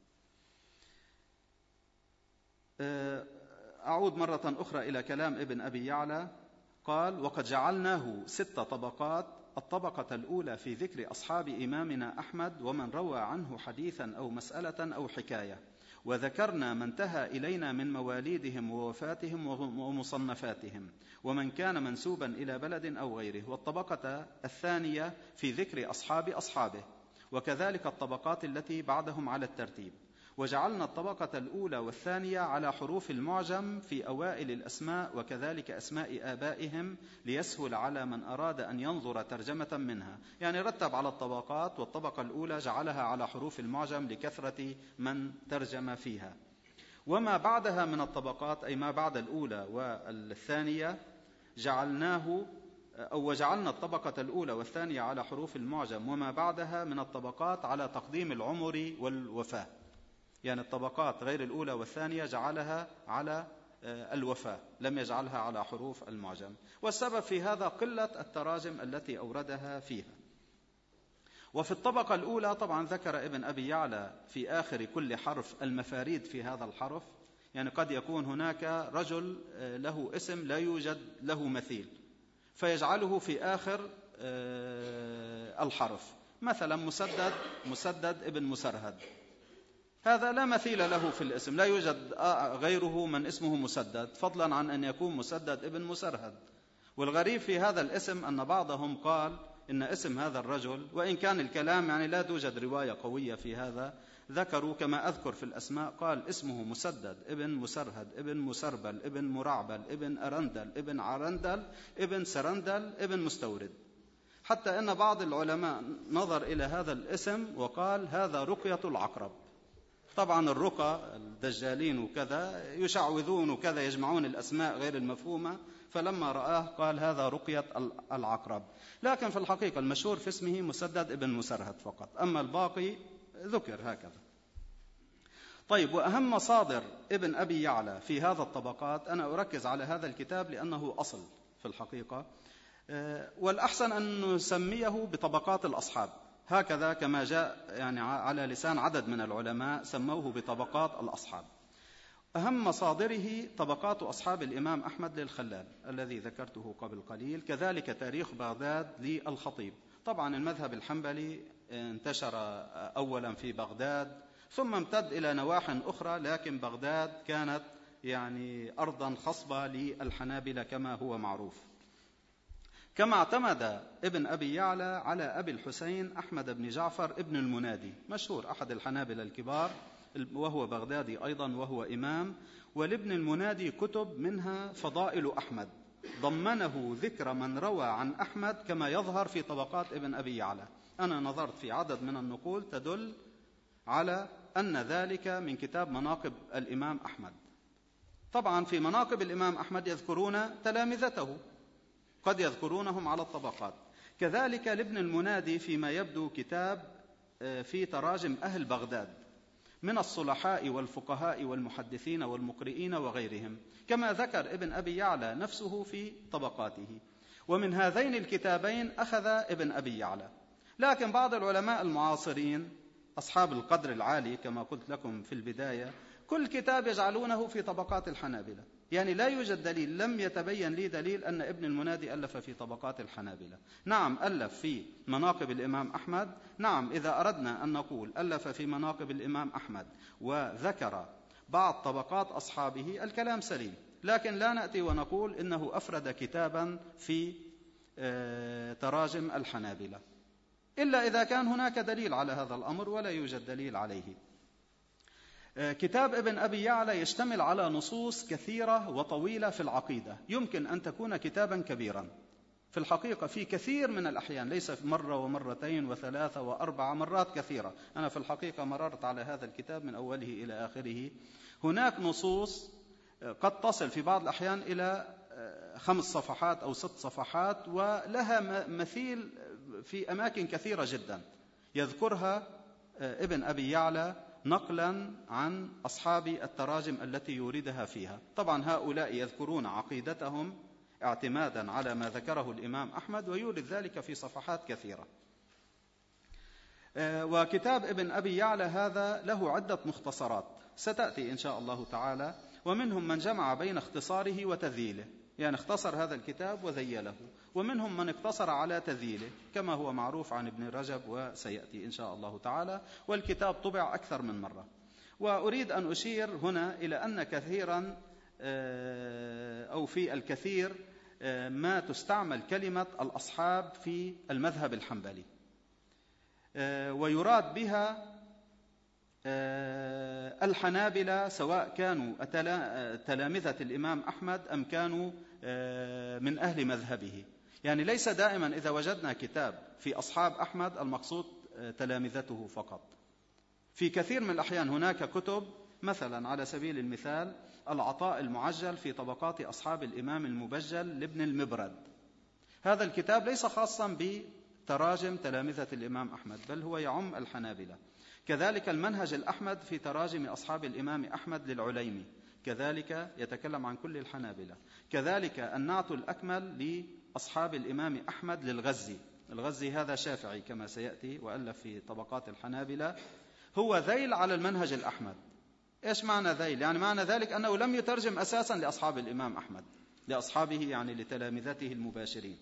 أعود مرة أخرى إلى كلام ابن أبي يعلى، قال: وقد جعلناه ست طبقات. الطبقة الأولى في ذكر أصحاب إمامنا أحمد ومن روى عنه حديثا أو مسألة أو حكاية، وذكرنا ما انتهى إلينا من مواليدهم ووفاتهم ومصنفاتهم، ومن كان منسوبا إلى بلد أو غيره. والطبقة الثانية في ذكر أصحاب أصحابه، وكذلك الطبقات التي بعدهم على الترتيب. وجعلنا الطبقة الأولى والثانية على حروف المعجم في أوائل الأسماء، وكذلك أسماء آبائهم، ليسهل على من أراد أن ينظر ترجمة منها. يعني رتب على الطبقات، والطبقة الأولى جعلها على حروف المعجم لكثرة من ترجم فيها. وما بعدها من الطبقات، أي ما بعد الأولى والثانية، جعلناه أو وجعلنا الطبقة الأولى والثانية على حروف المعجم، وما بعدها من الطبقات على تقديم العمر والوفاة. يعني الطبقات غير الأولى والثانية جعلها على الوفاة، لم يجعلها على حروف المعجم. والسبب في هذا قلة التراجم التي أوردها فيها. وفي الطبقة الأولى طبعا ذكر ابن أبي يعلى في آخر كل حرف المفاريد في هذا الحرف. يعني قد يكون هناك رجل له اسم لا يوجد له مثيل، فيجعله في آخر الحرف، مثلا مسدد، مسدد ابن مسرهد، هذا لا مثيل له في الاسم، لا يوجد غيره من اسمه مسدد، فضلا عن أن يكون مسدد ابن مسرهد. والغريب في هذا الاسم أن بعضهم قال إن اسم هذا الرجل، وإن كان الكلام يعني لا توجد رواية قوية في هذا، ذكروا كما أذكر في الأسماء، قال اسمه مسدد ابن مسرهد ابن مسربل ابن مرعبل ابن أرندل ابن عرندل ابن سرندل ابن مستورد. حتى أن بعض العلماء نظر إلى هذا الاسم وقال هذا رقية العقرب. طبعا الرقى الدجالين وكذا يشعوذون وكذا، يجمعون الأسماء غير المفهومة، فلما رآه قال هذا رقية العقرب. لكن في الحقيقة المشهور في اسمه مسدد ابن مسرهد فقط، أما الباقي ذكر هكذا. طيب، وأهم مصادر ابن أبي يعلى في هذا الطبقات، أنا أركز على هذا الكتاب لأنه أصل في الحقيقة، والأحسن أن نسميه بطبقات الأصحاب، هكذا كما جاء يعني على لسان عدد من العلماء سموه بطبقات الأصحاب. أهم مصادره طبقات أصحاب الإمام أحمد للخلال الذي ذكرته قبل قليل، كذلك تاريخ بغداد للخطيب. طبعا المذهب الحنبلي انتشر أولا في بغداد، ثم امتد إلى نواح أخرى، لكن بغداد كانت يعني أرضا خصبة للحنابلة كما هو معروف. كما اعتمد ابن أبي يعلى على أبي الحسين أحمد بن جعفر ابن المنادي، مشهور أحد الحنابلة الكبار، وهو بغدادي أيضا وهو إمام. ولابن المنادي كتب منها فضائل أحمد، ضمنه ذكر من روى عن أحمد كما يظهر في طبقات ابن أبي يعلى. أنا نظرت في عدد من النقول تدل على أن ذلك من كتاب مناقب الإمام أحمد. طبعا في مناقب الإمام أحمد يذكرون تلامذته، قد يذكرونهم على الطبقات. كذلك لابن المنادي فيما يبدو كتاب في تراجم أهل بغداد من الصلحاء والفقهاء والمحدثين والمقرئين وغيرهم، كما ذكر ابن أبي يعلى نفسه في طبقاته. ومن هذين الكتابين أخذ ابن أبي يعلى. لكن بعض العلماء المعاصرين أصحاب القدر العالي كما قلت لكم في البداية كل كتاب يجعلونه في طبقات الحنابلة، يعني لا يوجد دليل، لم يتبين لي دليل أن ابن المنادي ألف في طبقات الحنابلة. نعم ألف في مناقب الإمام أحمد، نعم إذا أردنا أن نقول ألف في مناقب الإمام أحمد وذكر بعض طبقات أصحابه الكلام سليم، لكن لا نأتي ونقول إنه أفرد كتابا في تراجم الحنابلة إلا إذا كان هناك دليل على هذا الأمر، ولا يوجد دليل عليه. كتاب ابن أبي يعلى يشتمل على نصوص كثيرة وطويلة في العقيدة، يمكن أن تكون كتابا كبيرا في الحقيقة في كثير من الأحيان، ليس مرة ومرتين وثلاثة وأربع مرات كثيرة. أنا في الحقيقة مررت على هذا الكتاب من أوله إلى آخره. هناك نصوص قد تصل في بعض الأحيان إلى خمس صفحات أو ست صفحات، ولها مثيل في أماكن كثيرة جدا يذكرها ابن أبي يعلى نقلا عن أصحاب التراجم التي يوردها فيها. طبعا هؤلاء يذكرون عقيدتهم اعتمادا على ما ذكره الإمام أحمد، ويورد ذلك في صفحات كثيرة. وكتاب ابن أبي يعلى هذا له عدة مختصرات ستأتي إن شاء الله تعالى، ومنهم من جمع بين اختصاره وتذييله، يعني اختصر هذا الكتاب وذيله، ومنهم من اقتصر على تذييله كما هو معروف عن ابن رجب وسيأتي إن شاء الله تعالى، والكتاب طبع أكثر من مرة. وأريد أن أشير هنا إلى أن كثيرا أو في الكثير ما تستعمل كلمة الأصحاب في المذهب الحنبلي، ويراد بها الحنابلة سواء كانوا تلامذة الإمام أحمد أم كانوا من أهل مذهبه. يعني ليس دائما إذا وجدنا كتاب في أصحاب أحمد المقصود تلامذته فقط. في كثير من الأحيان هناك كتب، مثلا على سبيل المثال العطاء المعجل في طبقات أصحاب الإمام المبجل لابن المبرد، هذا الكتاب ليس خاصا بتراجم تلامذة الإمام أحمد بل هو يعم الحنابلة. كذلك المنهج الأحمد في تراجم أصحاب الإمام أحمد للعليمي، كذلك يتكلم عن كل الحنابلة. كذلك النعت الأكمل لأصحاب الإمام أحمد للغزي، الغزي هذا شافعي كما سيأتي وألف في طبقات الحنابلة، هو ذيل على المنهج الأحمد. إيش معنى ذيل؟ يعني معنى ذلك أنه لم يترجم أساسا لأصحاب الإمام أحمد، لأصحابه يعني لتلامذته المباشرين.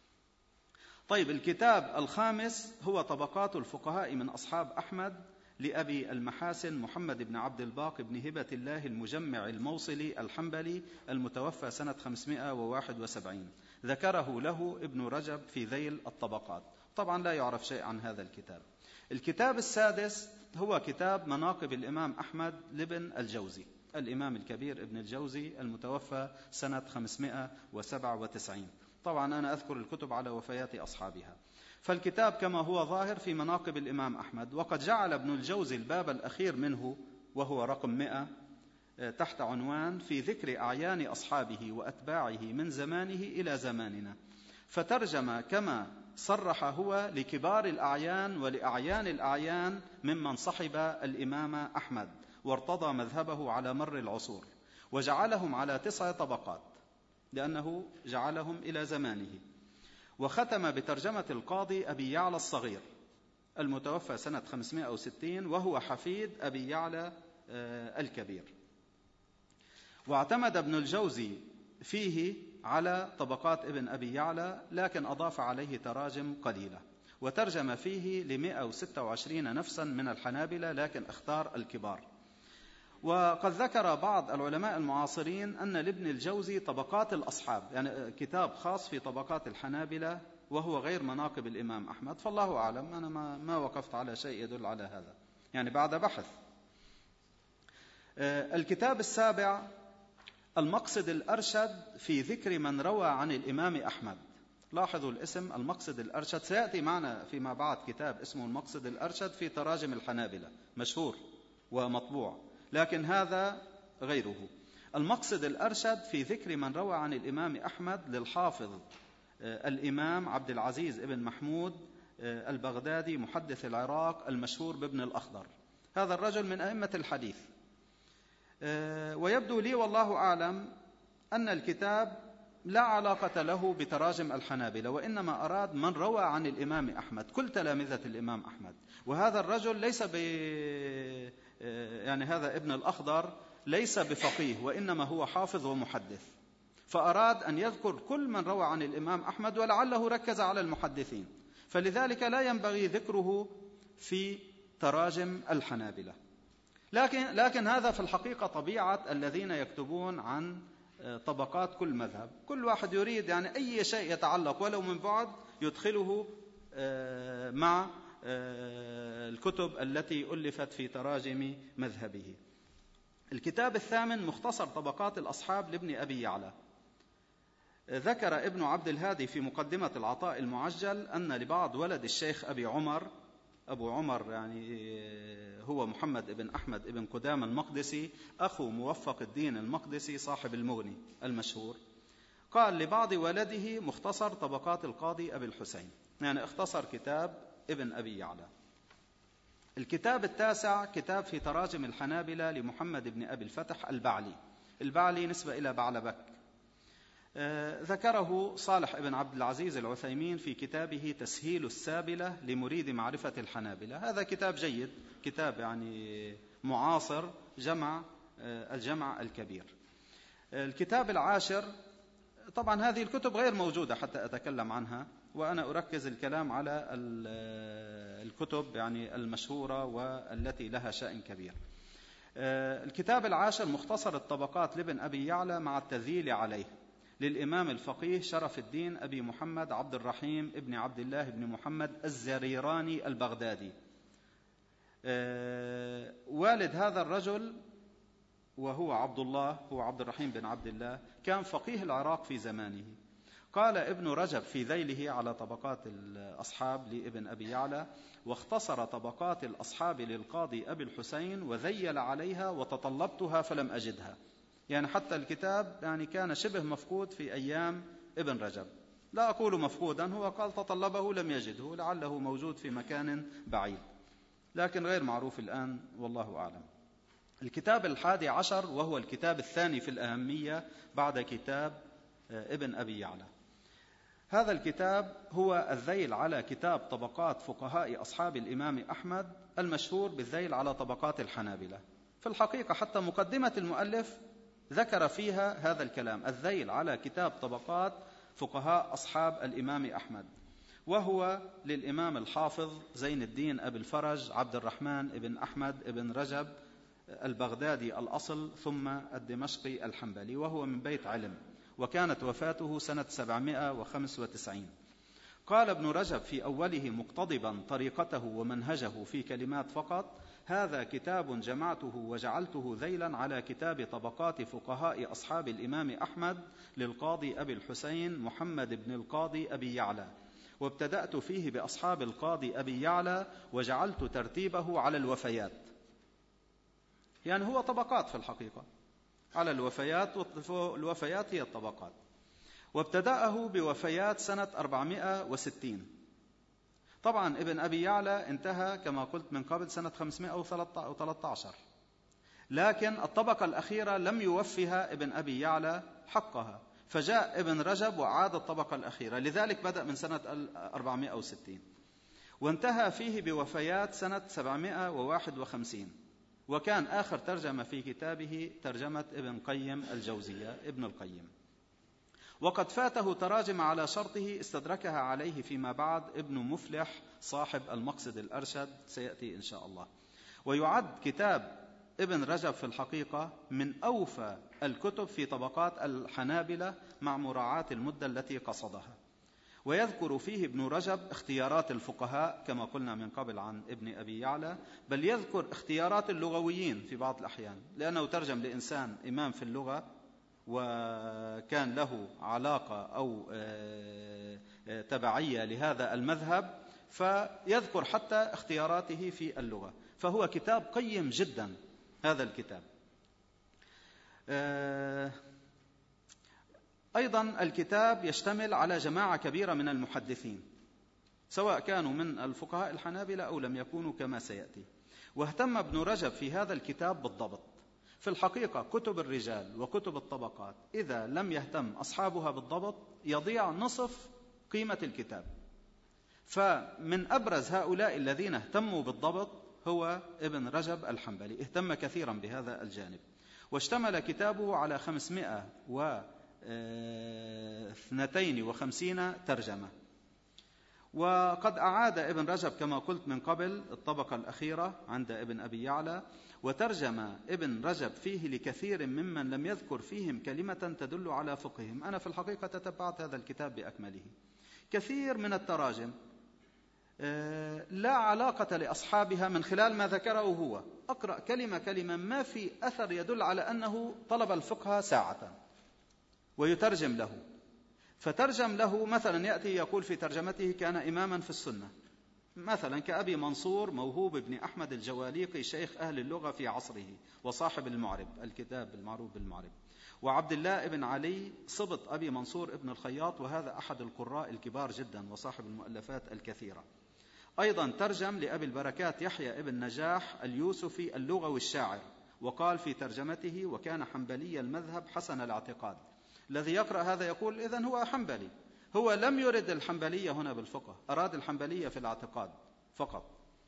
طيب الكتاب الخامس هو طبقات الفقهاء من أصحاب أحمد لأبي المحاسن محمد بن عبد الباقي بن هبة الله المجمع الموصلي الحنبلي المتوفى سنة خمسمائة وواحد وسبعين، ذكره له ابن رجب في ذيل الطبقات. طبعا لا يعرف شيء عن هذا الكتاب. الكتاب السادس هو كتاب مناقب الإمام أحمد لابن الجوزي، الإمام الكبير ابن الجوزي المتوفى سنة خمسمائة وسبعة وتسعين. طبعا أنا أذكر الكتب على وفيات أصحابها. فالكتاب كما هو ظاهر في مناقب الإمام أحمد، وقد جعل ابن الجوزي الباب الأخير منه وهو رقم مئة تحت عنوان في ذكر أعيان أصحابه وأتباعه من زمانه إلى زماننا، فترجم كما صرح هو لكبار الأعيان ولأعيان الأعيان ممن صحب الإمام أحمد وارتضى مذهبه على مر العصور، وجعلهم على تسع طبقات لأنه جعلهم إلى زمانه. وختم بترجمة القاضي أبي يعلى الصغير المتوفى سنة خمسمائة وستين، وهو حفيد أبي يعلى الكبير. واعتمد ابن الجوزي فيه على طبقات ابن أبي يعلى، لكن أضاف عليه تراجم قليلة، وترجم فيه لمئة وستة وعشرين نفسا من الحنابلة، لكن اختار الكبار. وقد ذكر بعض العلماء المعاصرين أن لابن الجوزي طبقات الأصحاب، يعني كتاب خاص في طبقات الحنابلة وهو غير مناقب الإمام أحمد، فالله أعلم، أنا ما, ما وقفت على شيء يدل على هذا يعني بعد بحث. الكتاب السابع المقصد الأرشد في ذكر من روى عن الإمام أحمد. لاحظوا الاسم المقصد الأرشد، سيأتي معنا فيما بعد كتاب اسمه المقصد الأرشد في تراجم الحنابلة مشهور ومطبوع، لكن هذا غيره. المقصد الأرشد في ذكر من روى عن الإمام أحمد للحافظ الإمام عبد العزيز ابن محمود البغدادي محدث العراق المشهور بابن الأخضر، هذا الرجل من أئمة الحديث. ويبدو لي والله أعلم أن الكتاب لا علاقة له بتراجم الحنابلة، وإنما أراد من روى عن الإمام أحمد، كل تلامذة الإمام أحمد. وهذا الرجل ليس ب يعني هذا ابن الأخضر ليس بفقيه، وإنما هو حافظ ومحدث، فأراد أن يذكر كل من روى عن الإمام أحمد، ولعله ركز على المحدثين، فلذلك لا ينبغي ذكره في تراجم الحنابلة. لكن, لكن هذا في الحقيقة طبيعة الذين يكتبون عن طبقات كل مذهب. كل واحد يريد يعني أي شيء يتعلق ولو من بعد يدخله مع الكتب التي ألفت في تراجم مذهبه. الكتاب الثامن مختصر طبقات الأصحاب لابن أبي يعلى. ذكر ابن عبد الهادي في مقدمة العطاء المعجل أن لبعض ولد الشيخ أبي عمر، أبو عمر يعني هو محمد بن أحمد بن قدام المقدسي أخو موفق الدين المقدسي صاحب المغني المشهور، قال لبعض ولده مختصر طبقات القاضي أبي الحسين، يعني اختصر كتاب ابن أبي يعلى. الكتاب التاسع كتاب في تراجم الحنابلة لمحمد بن أبي الفتح البعلي. البعلي نسبة إلى بعلبك. آه ذكره صالح بن عبد العزيز العثيمين في كتابه تسهيل السابلة لمريد معرفة الحنابلة. هذا كتاب جيد، كتاب يعني معاصر، جمع آه الجمع الكبير. آه الكتاب العاشر، طبعا هذه الكتب غير موجودة حتى أتكلم عنها، وأنا أركز الكلام على الكتب يعني المشهورة والتي لها شأن كبير. الكتاب العاشر مختصر الطبقات لابن أبي يعلى مع التذييل عليه للإمام الفقيه شرف الدين أبي محمد عبد الرحيم ابن عبد الله بن محمد الزريراني البغدادي. والد هذا الرجل وهو عبد الله، هو عبد الرحيم بن عبد الله، كان فقيه العراق في زمانه. قال ابن رجب في ذيله على طبقات الأصحاب لابن أبي يعلى: واختصر طبقات الأصحاب للقاضي أبي الحسين وذيل عليها وتطلبتها فلم أجدها. يعني حتى الكتاب يعني كان شبه مفقود في أيام ابن رجب، لا أقول مفقودا، هو قال تطلبه لم يجده، لعله موجود في مكان بعيد، لكن غير معروف الآن والله أعلم. الكتاب الحادي عشر وهو الكتاب الثاني في الأهمية بعد كتاب ابن أبي يعلى. هذا الكتاب هو الذيل على كتاب طبقات فقهاء أصحاب الإمام أحمد المشهور بالذيل على طبقات الحنابلة. في الحقيقة حتى مقدمة المؤلف ذكر فيها هذا الكلام، الذيل على كتاب طبقات فقهاء أصحاب الإمام أحمد، وهو للإمام الحافظ زين الدين أبي الفرج عبد الرحمن بن أحمد بن رجب البغدادي الأصل ثم الدمشقي الحنبلي، وهو من بيت علم، وكانت وفاته سنة سبعمائة وخمسة وتسعين. قال ابن رجب في أوله مقتضبا طريقته ومنهجه في كلمات فقط: هذا كتاب جمعته وجعلته ذيلا على كتاب طبقات فقهاء أصحاب الإمام أحمد للقاضي أبي الحسين محمد بن القاضي أبي يعلى، وابتدأت فيه بأصحاب القاضي أبي يعلى وجعلت ترتيبه على الوفيات. يعني هو طبقات في الحقيقة على الوفيات، والوفيات هي الطبقات. وابتدأه بوفيات سنة أربعمائة وستين. طبعا ابن أبي يعلى انتهى كما قلت من قبل سنة خمسمائة وثلاثة عشر، لكن الطبقة الأخيرة لم يوفها ابن أبي يعلى حقها، فجاء ابن رجب وعاد الطبقة الأخيرة، لذلك بدأ من سنة أربعمائة وستين وانتهى فيه بوفيات سنة سبعمائة وواحد وخمسين. وكان آخر ترجمة في كتابه ترجمة ابن قيم الجوزية ابن القيم، وقد فاته تراجم على شرطه استدركها عليه فيما بعد ابن مفلح صاحب المقصد الأرشد، سيأتي إن شاء الله. ويعد كتاب ابن رجب في الحقيقة من أوفى الكتب في طبقات الحنابلة مع مراعاة المدة التي قصدها. ويذكر فيه ابن رجب اختيارات الفقهاء كما قلنا من قبل عن ابن أبي يعلى، بل يذكر اختيارات اللغويين في بعض الأحيان، لأنه ترجم لإنسان إمام في اللغة وكان له علاقة أو تبعية لهذا المذهب، فيذكر حتى اختياراته في اللغة، فهو كتاب قيم جدا هذا الكتاب. أيضا الكتاب يشتمل على جماعة كبيرة من المحدثين، سواء كانوا من الفقهاء الحنابلة أو لم يكونوا كما سيأتي. واهتم ابن رجب في هذا الكتاب بالضبط، في الحقيقة كتب الرجال وكتب الطبقات إذا لم يهتم أصحابها بالضبط يضيع نصف قيمة الكتاب. فمن أبرز هؤلاء الذين اهتموا بالضبط هو ابن رجب الحنبلي، اهتم كثيرا بهذا الجانب، واشتمل كتابه على خمسمائة واثنين وخمسين ترجمة. وقد أعاد ابن رجب كما قلت من قبل الطبقة الأخيرة عند ابن أبي يعلى، وترجم ابن رجب فيه لكثير ممن لم يذكر فيهم كلمة تدل على فقههم. أنا في الحقيقة تتبعت هذا الكتاب بأكمله. كثير من التراجم لا علاقة لأصحابها من خلال ما ذكره هو، أقرأ كلمة كلمة ما في أثر يدل على أنه طلب الفقه ساعة ويترجم له. فترجم له مثلا يأتي يقول في ترجمته كان إماما في السنة، مثلا كأبي منصور موهوب بن أحمد الجواليقي شيخ أهل اللغة في عصره وصاحب المعرب، الكتاب المعروف بالمعرب، وعبد الله بن علي صبت أبي منصور ابن الخياط، وهذا أحد القراء الكبار جدا وصاحب المؤلفات الكثيرة. أيضا ترجم لأبي البركات يحيى ابن نجاح اليوسفي اللغوي الشاعر، وقال في ترجمته وكان حنبلي المذهب حسن الاعتقاد. الذي يقرأ هذا يقول إذن هو حنبلي، هو لم يرد الحنبلية هنا بالفقه، أراد الحنبلية في الاعتقاد فقط.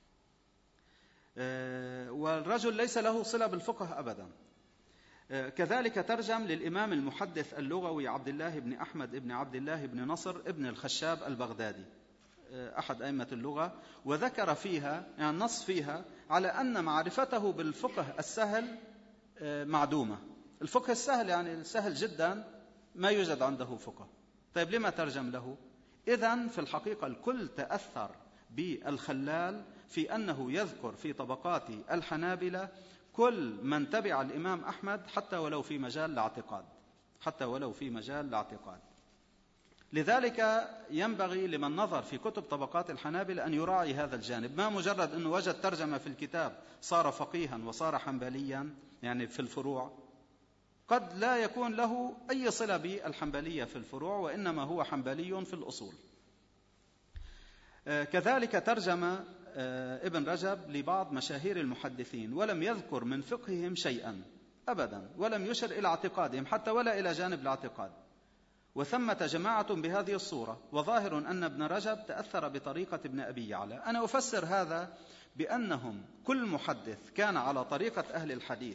والرجل ليس له صلة بالفقه أبدا. كذلك ترجم للإمام المحدث اللغوي عبد الله بن أحمد بن عبد الله بن نصر ابن الخشاب البغدادي أحد أئمة اللغة، وذكر فيها يعني نص فيها على أن معرفته بالفقه السهل معدومة. الفقه السهل يعني سهل جدا، ما يوجد عنده فقه. طيب لما ترجم له؟ إذن في الحقيقة الكل تأثر بالخلال في أنه يذكر في طبقات الحنابلة كل من تبع الإمام أحمد حتى ولو في مجال الاعتقاد، حتى ولو في مجال الاعتقاد. لذلك ينبغي لمن نظر في كتب طبقات الحنابلة أن يراعي هذا الجانب، ما مجرد أنه وجد ترجمة في الكتاب صار فقيها وصار حنبليا يعني في الفروع، قد لا يكون له أي صلة بالحنبلية في الفروع، وإنما هو حنبلي في الأصول. كذلك ترجم ابن رجب لبعض مشاهير المحدثين ولم يذكر من فقههم شيئا أبدا، ولم يشر إلى اعتقادهم حتى ولا إلى جانب الاعتقاد. وثمة جماعة بهذه الصورة، وظاهر أن ابن رجب تأثر بطريقة ابن أبي يعلى. أنا أفسر هذا بأنهم كل محدث كان على طريقة أهل الحديث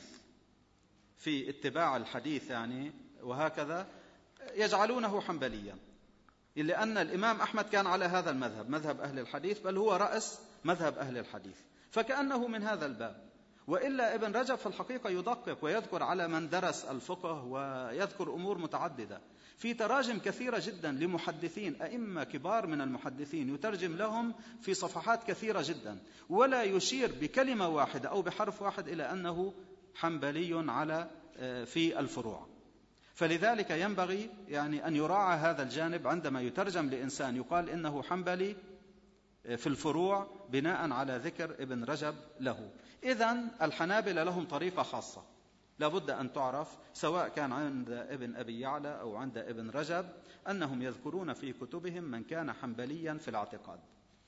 في اتباع الحديث يعني، وهكذا يجعلونه حنبليا، لأن الإمام أحمد كان على هذا المذهب، مذهب أهل الحديث، بل هو رأس مذهب أهل الحديث، فكأنه من هذا الباب. وإلا ابن رجب في الحقيقة يدقق ويذكر على من درس الفقه، ويذكر أمور متعددة في تراجم كثيرة جدا لمحدثين أئمة كبار من المحدثين، يترجم لهم في صفحات كثيرة جدا، ولا يشير بكلمة واحدة أو بحرف واحد إلى أنه حنبلي على في الفروع. فلذلك ينبغي يعني أن يراعى هذا الجانب عندما يترجم لإنسان يقال إنه حنبلي في الفروع بناء على ذكر ابن رجب له. إذن الحنابلة لهم طريقة خاصة لابد أن تعرف، سواء كان عند ابن أبي يعلى أو عند ابن رجب، أنهم يذكرون في كتبهم من كان حنبليا في الاعتقاد.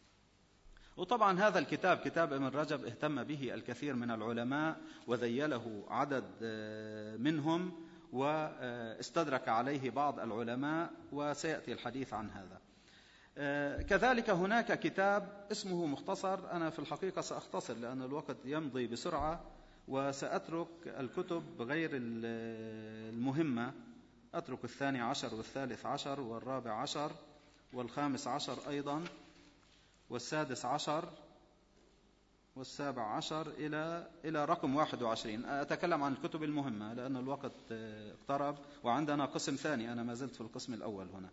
وطبعا هذا الكتاب كتاب ابن رجب اهتم به الكثير من العلماء وذيله عدد منهم، واستدرك عليه بعض العلماء، وسيأتي الحديث عن هذا. كذلك هناك كتاب اسمه مختصر، أنا في الحقيقة سأختصر لأن الوقت يمضي بسرعة، وسأترك الكتب غير المهمة، أترك الثاني عشر والثالث عشر والرابع عشر والخامس عشر أيضا والسادس عشر والسابع عشر إلى إلى رقم واحد وعشرين. أتكلم عن الكتب المهمة لأن الوقت اقترب، وعندنا قسم ثاني، أنا ما زلت في القسم الأول هنا.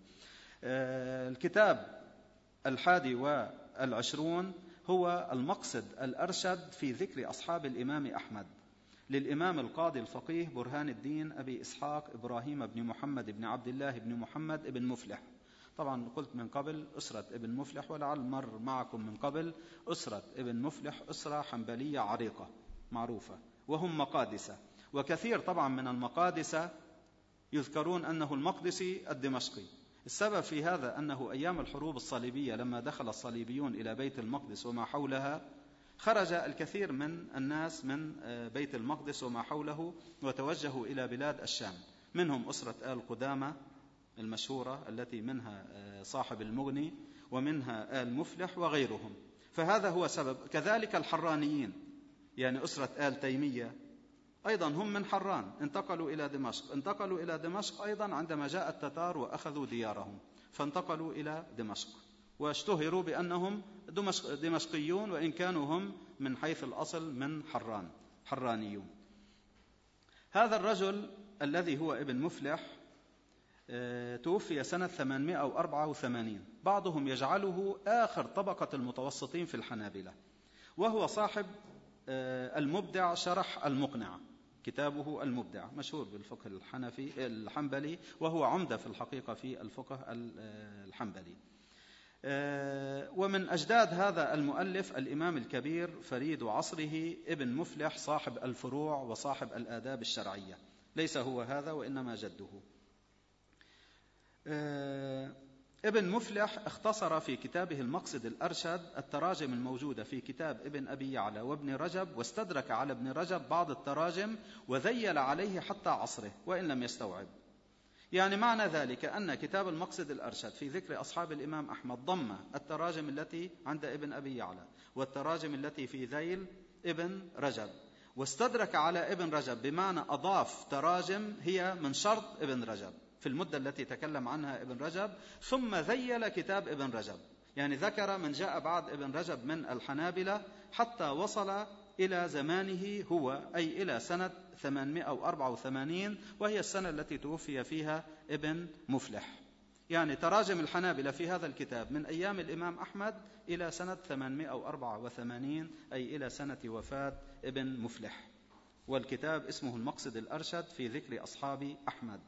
الكتاب الحادي والعشرون هو المقصد الأرشد في ذكر أصحاب الإمام أحمد، للإمام القاضي الفقيه برهان الدين أبي إسحاق إبراهيم بن محمد بن عبد الله بن محمد بن مفلح. طبعا قلت من قبل أسرة ابن مفلح، ولعل مر معكم من قبل أسرة ابن مفلح أسرة حنبلية عريقة معروفة، وهم مقادسة، وكثير طبعا من المقادسة يذكرون أنه المقدسي الدمشقي. السبب في هذا أنه أيام الحروب الصليبية لما دخل الصليبيون إلى بيت المقدس وما حولها، خرج الكثير من الناس من بيت المقدس وما حوله وتوجهوا إلى بلاد الشام، منهم أسرة آل قدامة المشهورة التي منها صاحب المغني ومنها آل مفلح وغيرهم. فهذا هو سبب. كذلك الحرانيين، يعني أسرة آل تيمية أيضا هم من حران، انتقلوا إلى دمشق. انتقلوا إلى دمشق أيضا عندما جاء التتار وأخذوا ديارهم، فانتقلوا إلى دمشق واشتهروا بأنهم دمشق دمشقيون، وإن كانوا هم من حيث الأصل من حران، حرانيون. هذا الرجل الذي هو ابن مفلح توفي سنة ثمانمائة وأربعة وثمانين، بعضهم يجعله آخر طبقة المتوسطين في الحنابلة، وهو صاحب المبدع شرح المقنع، كتابه المبدع مشهور بالفقه الحنفي الحنبلي، وهو عمدة في الحقيقة في الفقه الحنبلي. ومن أجداد هذا المؤلف الإمام الكبير فريد عصره ابن مفلح صاحب الفروع وصاحب الآداب الشرعية، ليس هو هذا وإنما جده. ابن مفلح اختصر في كتابه المقصد الأرشد التراجم الموجودة في كتاب ابن أبي يعلى وابن رجب، واستدرك على ابن رجب بعض التراجم وذيل عليه حتى عصره وإن لم يستوعب. يعني معنى ذلك أن كتاب المقصد الأرشد في ذكر أصحاب الإمام أحمد ضم التراجم التي عند ابن أبي يعلى والتراجم التي في ذيل ابن رجب، واستدرك على ابن رجب بمعنى أضاف تراجم هي من شرط ابن رجب في المدة التي تكلم عنها ابن رجب، ثم ذيل كتاب ابن رجب، يعني ذكر من جاء بعد ابن رجب من الحنابلة حتى وصل إلى زمانه هو، أي إلى سنة ثمانمائة وأربعة وثمانين، وهي السنة التي توفي فيها ابن مفلح. يعني تراجم الحنابلة في هذا الكتاب من أيام الإمام أحمد إلى سنة ثمانمائة وأربعة وثمانين، أي إلى سنة وفاة ابن مفلح. والكتاب اسمه المقصد الأرشد في ذكر أصحاب أحمد.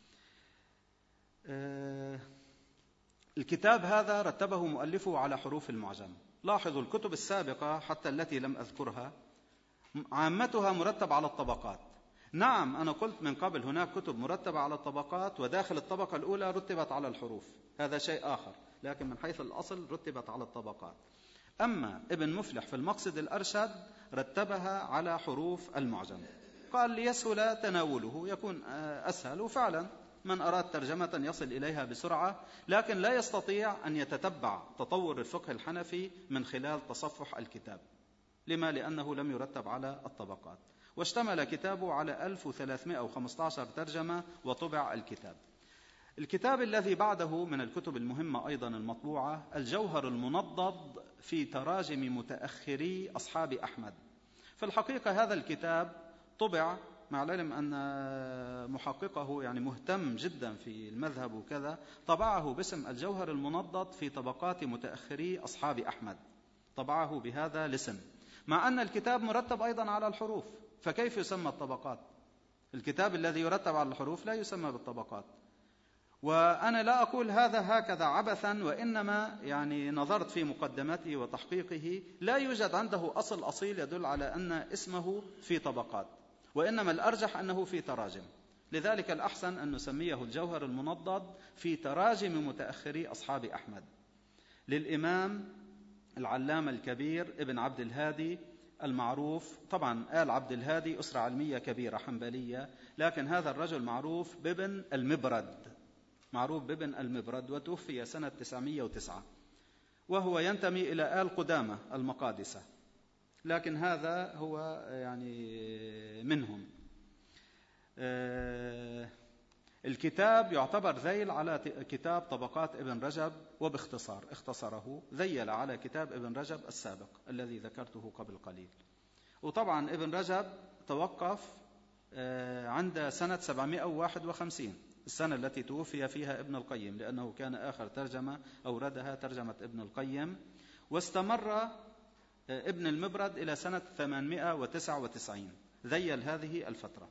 أه الكتاب هذا رتبه مؤلفه على حروف المعجم. لاحظوا الكتب السابقة حتى التي لم أذكرها عامتها مرتب على الطبقات. نعم أنا قلت من قبل هناك كتب مرتبة على الطبقات وداخل الطبقة الأولى رتبت على الحروف، هذا شيء آخر، لكن من حيث الأصل رتبت على الطبقات. أما ابن مفلح في المقصد الأرشد رتبها على حروف المعجم، قال ليسهل تناوله، يكون أسهل، وفعلا من أراد ترجمة يصل إليها بسرعة، لكن لا يستطيع أن يتتبع تطور الفقه الحنفي من خلال تصفح الكتاب. لما؟ لأنه لم يرتب على الطبقات. واشتمل كتابه على ألف وثلاثمائة وخمسة عشر ترجمة وطبع الكتاب. الكتاب الذي بعده من الكتب المهمة أيضا المطبوعة الجوهر المنضد في تراجم متأخري أصحاب أحمد. في الحقيقة هذا الكتاب طبع مع العلم أن محققه يعني مهتم جدا في المذهب وكذا، طبعه باسم الجوهر المنضد في طبقات متأخري أصحاب أحمد، طبعه بهذا الاسم، مع أن الكتاب مرتب أيضا على الحروف، فكيف يسمى الطبقات؟ الكتاب الذي يرتب على الحروف لا يسمى بالطبقات. وأنا لا أقول هذا هكذا عبثا، وإنما يعني نظرت في مقدمته وتحقيقه لا يوجد عنده أصل أصيل يدل على أن اسمه في طبقات، وإنما الأرجح أنه في تراجم. لذلك الأحسن أن نسميه الجوهر المنضد في تراجم متأخري أصحاب أحمد للإمام العلامة الكبير ابن عبد الهادي المعروف. طبعا آل عبد الهادي أسرة علمية كبيرة حنبلية، لكن هذا الرجل معروف بابن المبرد، معروف بابن المبرد، وتوفي سنة تسعمائة وتسعة، وهو ينتمي إلى آل قدامة المقادسة، لكن هذا هو يعني منهم. الكتاب يعتبر ذيل على كتاب طبقات ابن رجب، وباختصار اختصره، ذيل على كتاب ابن رجب السابق الذي ذكرته قبل قليل. وطبعا ابن رجب توقف عند سنة سبعمائة وواحد وخمسين، السنة التي توفي فيها ابن القيم، لأنه كان آخر ترجمة أوردها ترجمة ابن القيم، واستمر ابن المبرد إلى سنة ثمانمائة وتسعة وتسعين، ذيل هذه الفترة.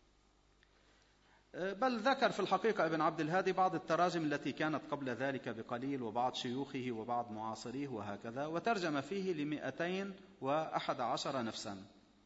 بل ذكر في الحقيقة ابن عبد الهادي بعض التراجم التي كانت قبل ذلك بقليل، وبعض شيوخه وبعض معاصريه وهكذا، وترجم فيه لمئتين وأحد عشر نفسا،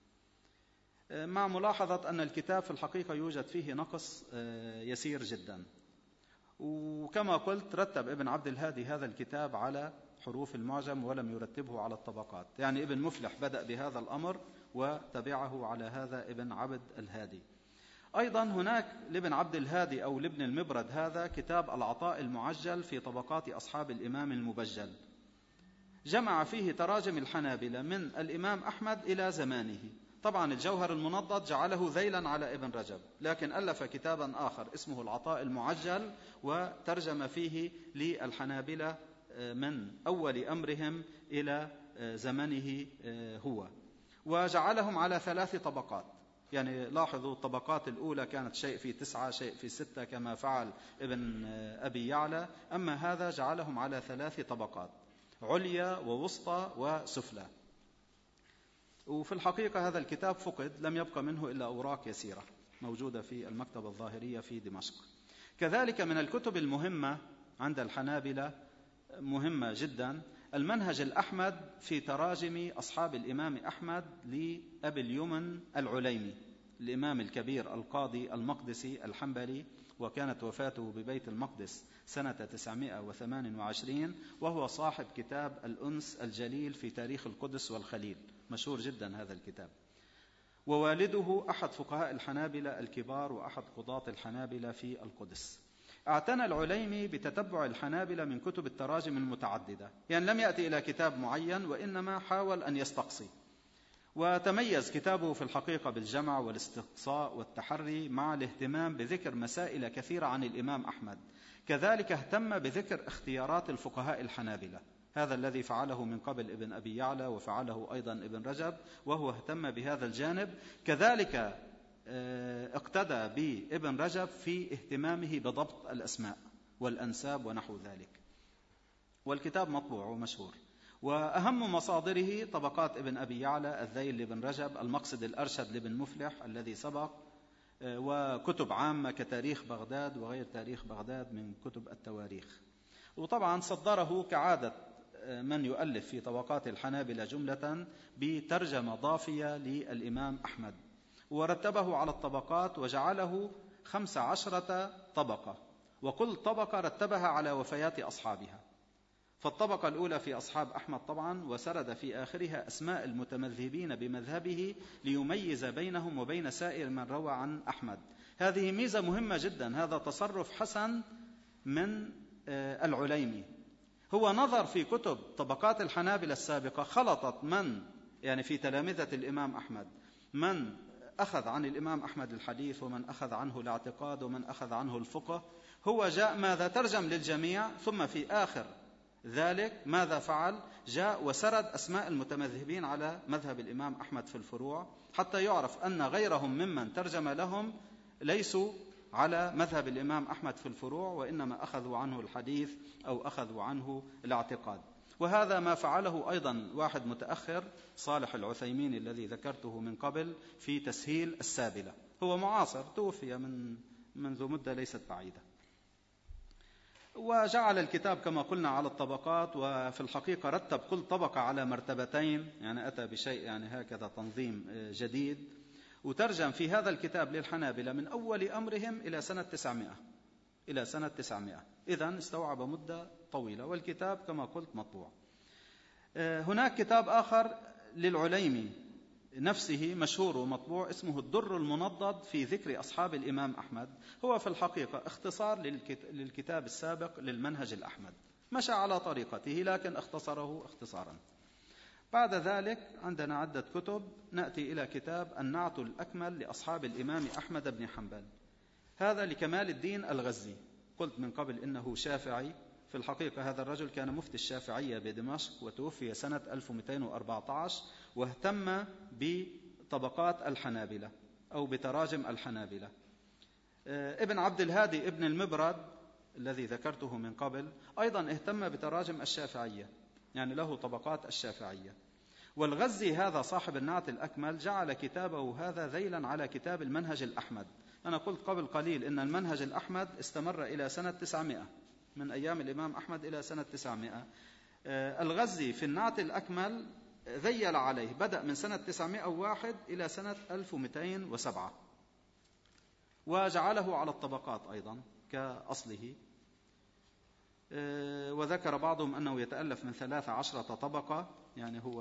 مع ملاحظة أن الكتاب في الحقيقة يوجد فيه نقص يسير جدا. وكما قلت رتب ابن عبد الهادي هذا الكتاب على حروف المعجم ولم يرتبه على الطبقات. يعني ابن مفلح بدأ بهذا الأمر وتبعه على هذا ابن عبد الهادي. أيضا هناك لابن عبد الهادي أو لابن المبرد هذا كتاب العطاء المعجل في طبقات أصحاب الإمام المبجل، جمع فيه تراجم الحنابلة من الإمام أحمد إلى زمانه. طبعا الجوهر المنضد جعله ذيلا على ابن رجب، لكن ألف كتابا آخر اسمه العطاء المعجل وترجم فيه للحنابلة من أول أمرهم إلى زمنه هو، وجعلهم على ثلاث طبقات. يعني لاحظوا الطبقات الأولى كانت شيء في تسعة شيء في ستة كما فعل ابن أبي يعلى، أما هذا جعلهم على ثلاث طبقات: عليا ووسطى وسفلى. وفي الحقيقة هذا الكتاب فقد، لم يبقى منه إلا أوراق يسيرة موجودة في المكتبة الظاهرية في دمشق. كذلك من الكتب المهمة عند الحنابلة مهمة جدا المنهج الأحمد في تراجم أصحاب الإمام أحمد لأبي اليمن العليمي، الإمام الكبير القاضي المقدسي الحنبلي، وكانت وفاته ببيت المقدس سنة تسعمائة وثمانية وعشرين، وهو صاحب كتاب الأنس الجليل في تاريخ القدس والخليل، مشهور جدا هذا الكتاب. ووالده أحد فقهاء الحنابلة الكبار وأحد قضاة الحنابلة في القدس. اعتنى العليمي بتتبع الحنابلة من كتب التراجم المتعددة، يعني لم يأتي إلى كتاب معين وإنما حاول أن يستقصي. وتميز كتابه في الحقيقة بالجمع والاستقصاء والتحري مع الاهتمام بذكر مسائل كثيرة عن الإمام أحمد. كذلك اهتم بذكر اختيارات الفقهاء الحنابلة، هذا الذي فعله من قبل ابن أبي يعلى وفعله أيضا ابن رجب، وهو اهتم بهذا الجانب. كذلك اقتدى بابن رجب في اهتمامه بضبط الأسماء والأنساب ونحو ذلك. والكتاب مطبوع ومشهور. وأهم مصادره طبقات ابن أبي يعلى، الذيل لابن رجب، المقصد الأرشد لابن مفلح الذي سبق، وكتب عامة كتاريخ بغداد وغير تاريخ بغداد من كتب التواريخ. وطبعا صدره كعادة من يؤلف في طبقات الحنابلة جملة بترجمة ضافية للإمام أحمد، ورتبه على الطبقات وجعله خمس عشرة طبقة، وكل طبقة رتبها على وفيات أصحابها. فالطبقة الأولى في أصحاب أحمد طبعا، وسرد في آخرها أسماء المتمذهبين بمذهبه ليميز بينهم وبين سائر من روى عن أحمد. هذه ميزة مهمة جدا، هذا تصرف حسن من العليمي. هو نظر في كتب طبقات الحنابلة السابقة، خلطت من يعني في تلامذة الإمام أحمد من أخذ عن الإمام أحمد الحديث ومن أخذ عنه الاعتقاد ومن أخذ عنه الفقه. هو جاء ماذا ترجم للجميع، ثم في آخر ذلك ماذا فعل؟ جاء وسرد أسماء المتمذهبين على مذهب الإمام أحمد في الفروع، حتى يعرف أن غيرهم ممن ترجم لهم ليسوا على مذهب الإمام أحمد في الفروع، وإنما أخذوا عنه الحديث أو أخذوا عنه الاعتقاد. وهذا ما فعله أيضا واحد متأخر، صالح العثيمين الذي ذكرته من قبل في تسهيل السابلة، هو معاصر، توفي من منذ مدة ليست بعيدة. وجعل الكتاب كما قلنا على الطبقات، وفي الحقيقة رتب كل طبقة على مرتبتين، يعني أتى بشيء يعني هكذا تنظيم جديد. وترجم في هذا الكتاب للحنابلة من أول أمرهم إلى سنة تسعمائة إلى سنة تسعمائة، إذن استوعب مدة طويلة، والكتاب كما قلت مطبوع. هناك كتاب آخر للعليمي نفسه مشهور ومطبوع، اسمه الدر المنضد في ذكر أصحاب الإمام أحمد. هو في الحقيقة اختصار للكتاب السابق للمنهج الأحمد، مشى على طريقته لكن اختصره اختصارا. بعد ذلك عندنا عدة كتب، نأتي إلى كتاب النعت الأكمل لأصحاب الإمام أحمد بن حنبل، هذا لكمال الدين الغزي. قلت من قبل إنه شافعي، في الحقيقة هذا الرجل كان مفتي الشافعية بدمشق وتوفي سنة ألف ومئتين وأربعة عشر، واهتم بطبقات الحنابلة أو بتراجم الحنابلة. ابن عبد الهادي ابن المبرد الذي ذكرته من قبل أيضا اهتم بتراجم الشافعية، يعني له طبقات الشافعية. والغزي هذا صاحب النعت الأكمل جعل كتابه هذا ذيلا على كتاب المنهج الأحمد. أنا قلت قبل قليل إن المنهج الأحمد استمر إلى سنة تسعمائة، من أيام الإمام أحمد إلى سنة تسعمائة. الغزي في النعت الأكمل ذيل عليه، بدأ من سنة تسعمائة وواحد إلى سنة ألف ومئتين وسبعة، وجعله على الطبقات أيضا كأصله. وذكر بعضهم أنه يتألف من ثلاث عشرة طبقة، يعني هو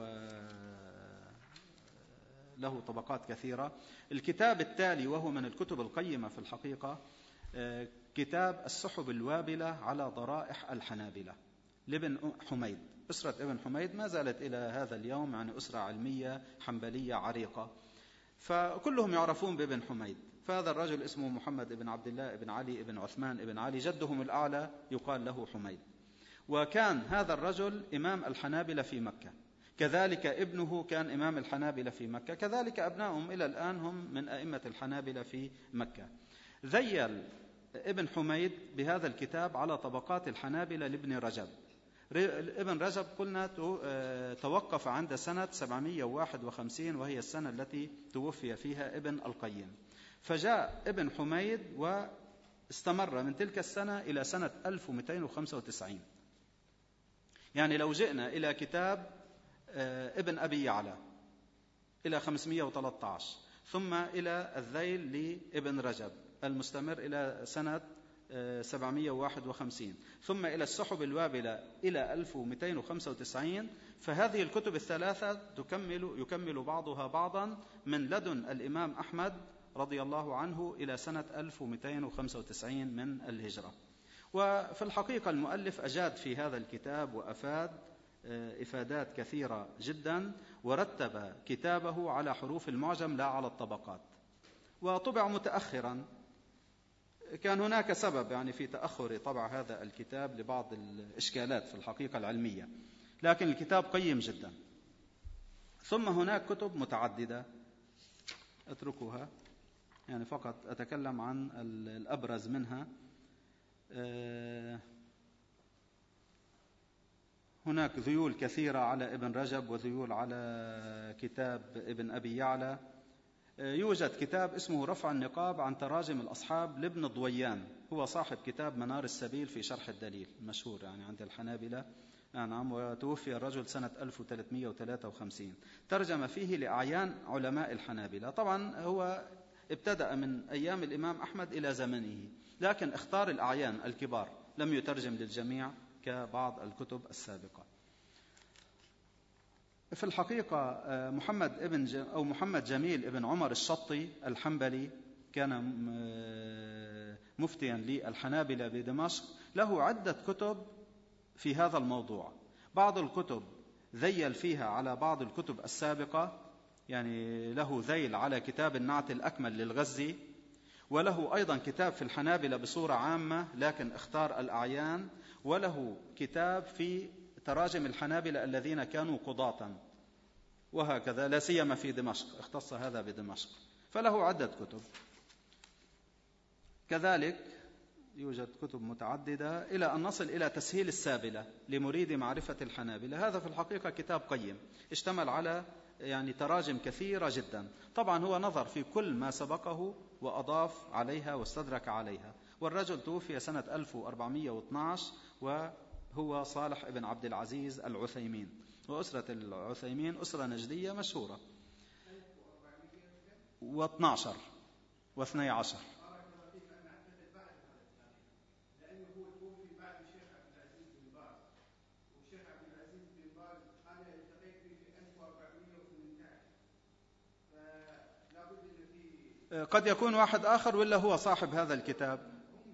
له طبقات كثيرة. الكتاب التالي وهو من الكتب القيمة في الحقيقة كتاب السحب الوابلة على ضرائح الحنابلة لابن حميد. أسرة ابن حميد ما زالت إلى هذا اليوم يعني أسرة علمية حنبلية عريقة، فكلهم يعرفون بابن حميد. فهذا الرجل اسمه محمد بن عبد الله بن علي بن عثمان بن علي، جدهم الأعلى يقال له حميد، وكان هذا الرجل إمام الحنابلة في مكة، كذلك ابنه كان إمام الحنابلة في مكة، كذلك أبنائهم إلى الآن هم من أئمة الحنابلة في مكة. ذيل ابن حميد بهذا الكتاب على طبقات الحنابلة لابن رجب. ابن رجب قلنا توقف عند سنة سبعمائة وواحد وخمسين، وهي السنة التي توفي فيها ابن القيم. فجاء ابن حميد واستمر من تلك السنة إلى سنة ألف ومئتين وخمسة وتسعين. يعني لو جئنا إلى كتاب ابن أبي يعلى إلى خمسمائة وثلاثة عشر، ثم إلى الذيل لابن رجب المستمر إلى سنة سبعمائة وواحد وخمسين، ثم إلى السحب الوابلة إلى ألف ومئتين وخمسة وتسعين. فهذه الكتب الثلاثة تكمل يكمل بعضها بعضا من لدن الإمام أحمد رضي الله عنه إلى سنة ألف ومئتين وخمسة وتسعين من الهجرة. وفي الحقيقة المؤلف أجاد في هذا الكتاب وأفاد إفادات كثيرة جدا، ورتب كتابه على حروف المعجم لا على الطبقات، وطبع متأخرا. كان هناك سبب يعني في تأخر طبع هذا الكتاب لبعض الإشكالات في الحقيقة العلمية، لكن الكتاب قيم جدا. ثم هناك كتب متعددة أتركها، يعني فقط أتكلم عن الأبرز منها. هناك ذيول كثيرة على ابن رجب وذيول على كتاب ابن أبي يعلى. يوجد كتاب اسمه رفع النقاب عن تراجم الأصحاب لابن ضويان، هو صاحب كتاب منار السبيل في شرح الدليل مشهور يعني عند الحنابلة. نعم، وتوفي الرجل سنة ألف وثلاثمائة وثلاثة وخمسين. ترجم فيه لأعيان علماء الحنابلة. طبعا هو ابتدأ من أيام الإمام أحمد إلى زمنه، لكن اختار الأعيان الكبار، لم يترجم للجميع كبعض الكتب السابقة. في الحقيقة محمد ابن أو محمد جميل ابن عمر الشطي الحنبلي كان مفتيا للحنابلة بدمشق، له عدة كتب في هذا الموضوع. بعض الكتب ذيل فيها على بعض الكتب السابقة، يعني له ذيل على كتاب النعت الأكمل للغزي، وله أيضا كتاب في الحنابلة بصورة عامة لكن اختار الأعيان، وله كتاب في تراجم الحنابلة الذين كانوا قضاة، وهكذا لا سيما في دمشق، اختص هذا بدمشق، فله عدة كتب. كذلك يوجد كتب متعددة إلى أن نصل إلى تسهيل السابلة لمريد معرفة الحنابلة. هذا في الحقيقة كتاب قيم اشتمل على يعني تراجم كثيرة جدا. طبعا هو نظر في كل ما سبقه وأضاف عليها واستدرك عليها. والرجل توفي سنة ألف وأربعمائة واثني عشر، وهو صالح ابن عبد العزيز العثيمين، وأسرة العثيمين أسرة نجدية مشهورة. واثني عشر واثني عشر قد يكون واحد آخر ولا هو صاحب هذا الكتاب.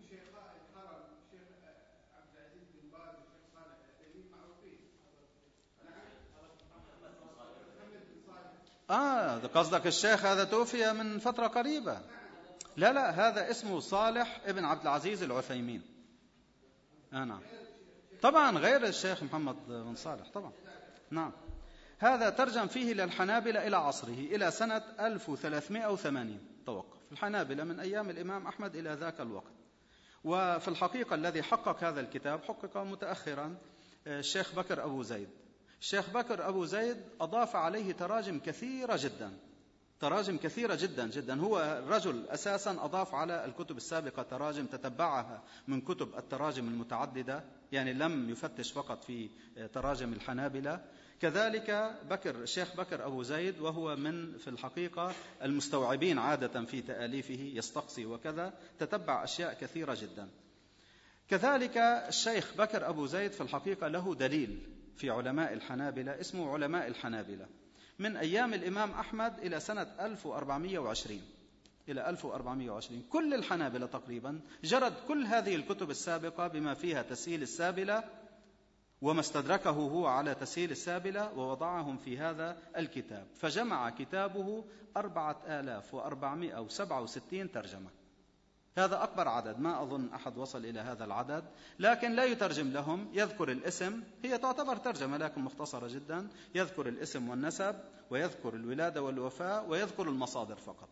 آه قصدك الشيخ هذا توفي من فترة قريبة. لا لا، هذا اسمه صالح ابن عبد العزيز العثيمين. آه نعم طبعا، غير الشيخ محمد بن صالح طبعا. نعم، هذا ترجم فيه للحنابلة إلى عصره إلى سنة ألف وثلاثمائة وثمانين، توقف الحنابلة من أيام الإمام أحمد إلى ذاك الوقت. وفي الحقيقة الذي حقق هذا الكتاب حقق متأخرا الشيخ بكر أبو زيد. الشيخ بكر أبو زيد أضاف عليه تراجم كثيرة جدا، تراجم كثيرة جدا جدا. هو الرجل أساسا أضاف على الكتب السابقة تراجم تتبعها من كتب التراجم المتعددة، يعني لم يفتش فقط في تراجم الحنابلة. كذلك بكر الشيخ بكر أبو زيد، وهو من في الحقيقة المستوعبين عادة في تأليفه، يستقصي وكذا، تتبع أشياء كثيرة جدا. كذلك الشيخ بكر أبو زيد في الحقيقة له دليل في علماء الحنابلة اسمه علماء الحنابلة من أيام الإمام أحمد إلى سنة ألف وأربعمائة وعشرين إلى ألف وأربعمائة وعشرين. كل الحنابلة تقريبا جرد كل هذه الكتب السابقة بما فيها تسهيل السابلة وما استدركه هو على تسهيل السابلة ووضعهم في هذا الكتاب، فجمع كتابه أربعة آلاف وأربعمائة وسبعة وستين ترجمة. هذا أكبر عدد، ما أظن أحد وصل إلى هذا العدد، لكن لا يترجم لهم، يذكر الاسم، هي تعتبر ترجمة لكن مختصرة جدا، يذكر الاسم والنسب ويذكر الولادة والوفاة ويذكر المصادر فقط.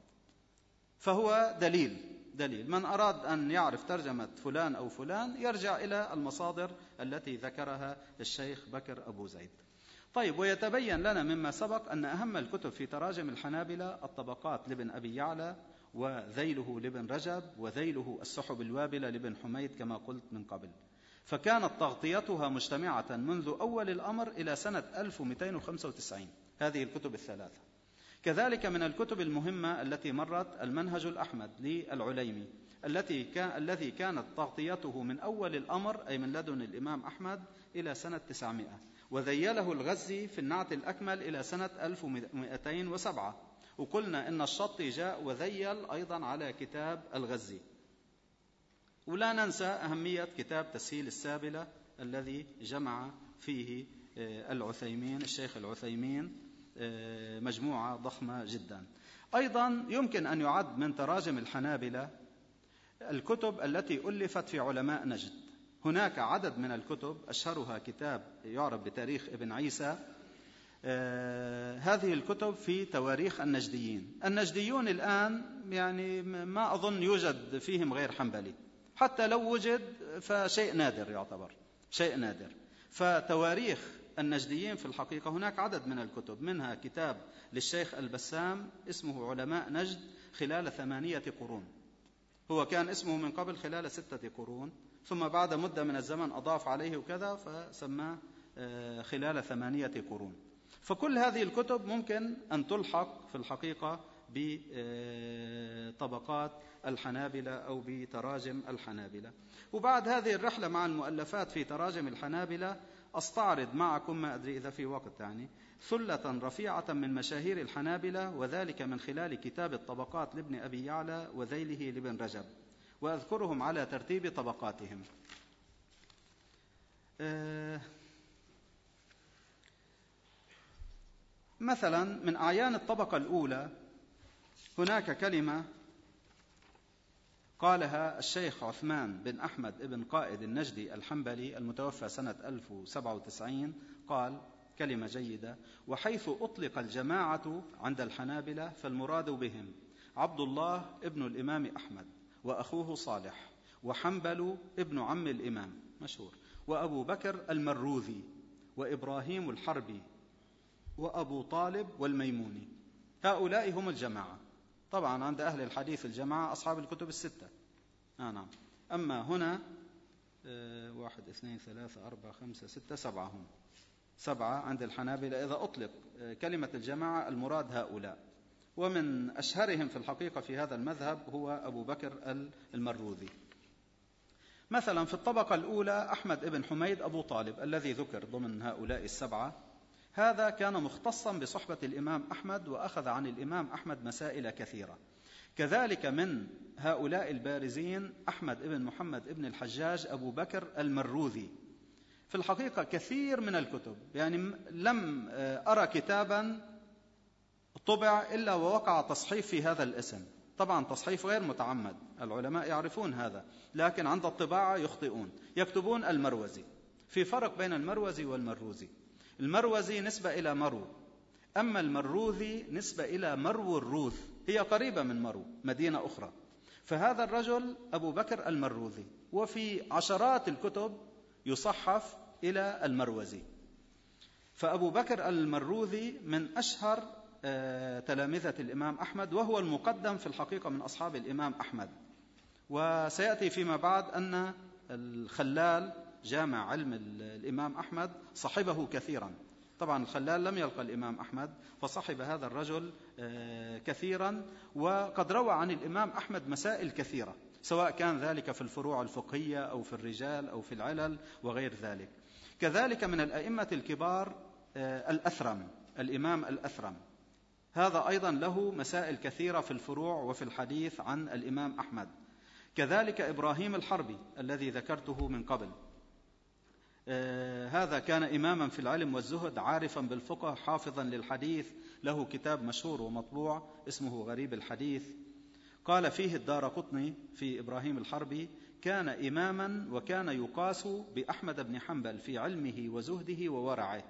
فهو دليل دليل من أراد أن يعرف ترجمة فلان أو فلان يرجع إلى المصادر التي ذكرها الشيخ بكر أبو زيد. طيب، ويتبين لنا مما سبق أن أهم الكتب في تراجم الحنابلة الطبقات لابن أبي يعلى، وذيله لابن رجب، وذيله السحب الوابلة لابن حميد كما قلت من قبل. فكانت تغطيتها مجتمعة منذ أول الأمر إلى سنة ألف ومئتين وخمسة وتسعين، هذه الكتب الثلاثة. كذلك من الكتب المهمة التي مرت المنهج الأحمد للعليمي التي كان الذي كانت تغطيته من أول الأمر أي من لدن الإمام أحمد إلى سنة تسعمائة، وذيله الغزي في النعت الأكمل إلى سنة ألف ومئتين وسبعة. وقلنا إن الشطي جاء وذيل أيضا على كتاب الغزي. ولا ننسى أهمية كتاب تسهيل السابلة الذي جمع فيه العثيمين الشيخ العثيمين مجموعة ضخمة جدا. أيضا يمكن أن يعد من تراجم الحنابلة الكتب التي ألفت في علماء نجد. هناك عدد من الكتب أشهرها كتاب يعرف بتاريخ ابن عيسى. آه هذه الكتب في تواريخ النجديين. النجديون الآن يعني ما أظن يوجد فيهم غير حنبلي، حتى لو وجد فشيء نادر، يعتبر شيء نادر. فتواريخ النجديين في الحقيقة هناك عدد من الكتب، منها كتاب للشيخ البسام اسمه علماء نجد خلال ثمانية قرون. هو كان اسمه من قبل خلال ستة قرون، ثم بعد مدة من الزمن أضاف عليه وكذا فسماه خلال ثمانية قرون. فكل هذه الكتب ممكن أن تلحق في الحقيقة بطبقات الحنابلة أو بتراجم الحنابلة. وبعد هذه الرحلة مع المؤلفات في تراجم الحنابلة أستعرض معكم، ما أدري إذا في وقت يعني، ثلة رفيعة من مشاهير الحنابلة، وذلك من خلال كتاب الطبقات لابن أبي يعلى وذيله لابن رجب، وأذكرهم على ترتيب طبقاتهم. أه مثلا من أعيان الطبقة الأولى هناك كلمة قالها الشيخ عثمان بن أحمد بن قائد النجدي الحنبلي المتوفى سنة ألف وسبعة وتسعين، قال كلمة جيدة: وحيث أطلق الجماعة عند الحنابلة فالمراد بهم عبد الله ابن الإمام أحمد وأخوه صالح، وحنبل ابن عم الإمام مشهور، وأبو بكر المروذي، وإبراهيم الحربي، وأبو طالب والميموني. هؤلاء هم الجماعة. طبعا عند أهل الحديث الجماعة أصحاب الكتب الستة. آه نعم. أما هنا آه واحد اثنين ثلاثة أربعة خمسة ستة سبعة، هم سبعة عند الحنابلة. إذا أطلق آه كلمة الجماعة المراد هؤلاء، ومن أشهرهم في الحقيقة في هذا المذهب هو أبو بكر المروذي. مثلا في الطبقة الأولى أحمد بن حميد أبو طالب الذي ذكر ضمن هؤلاء السبعة، هذا كان مختصا بصحبة الإمام أحمد، وأخذ عن الإمام أحمد مسائل كثيرة. كذلك من هؤلاء البارزين أحمد بن محمد بن الحجاج أبو بكر المروذي. في الحقيقة كثير من الكتب، يعني لم أرى كتابا طبع إلا ووقع تصحيف في هذا الاسم. طبعا تصحيف غير متعمد، العلماء يعرفون هذا، لكن عند الطباعة يخطئون، يكتبون المروزي. في فرق بين المروزي والمروزي. المروزي نسبة إلى مرو، أما المروذي نسبة إلى مرو الروذ، هي قريبة من مرو، مدينة أخرى. فهذا الرجل أبو بكر المروذي، وفي عشرات الكتب يصحف إلى المروزي. فأبو بكر المروذي من أشهر تلامذة الإمام أحمد، وهو المقدم في الحقيقة من أصحاب الإمام أحمد. وسيأتي فيما بعد أن الخلال جامع علم الإمام أحمد صحبه كثيرا. طبعا الخلال لم يلقى الإمام أحمد، فصحب هذا الرجل كثيرا، وقد روى عن الإمام أحمد مسائل كثيرة. سواء كان ذلك في الفروع الفقهية أو في الرجال أو في العلل وغير ذلك. كذلك من الأئمة الكبار الأثرم، الإمام الأثرم، هذا أيضا له مسائل كثيرة في الفروع وفي الحديث عن الإمام أحمد. كذلك إبراهيم الحربي الذي ذكرته من قبل، هذا كان إماما في العلم والزهد، عارفا بالفقه، حافظا للحديث، له كتاب مشهور ومطبوع اسمه غريب الحديث. قال فيه الدارقطني في إبراهيم الحربي: كان إماما وكان يقاس بأحمد بن حنبل في علمه وزهده وورعه.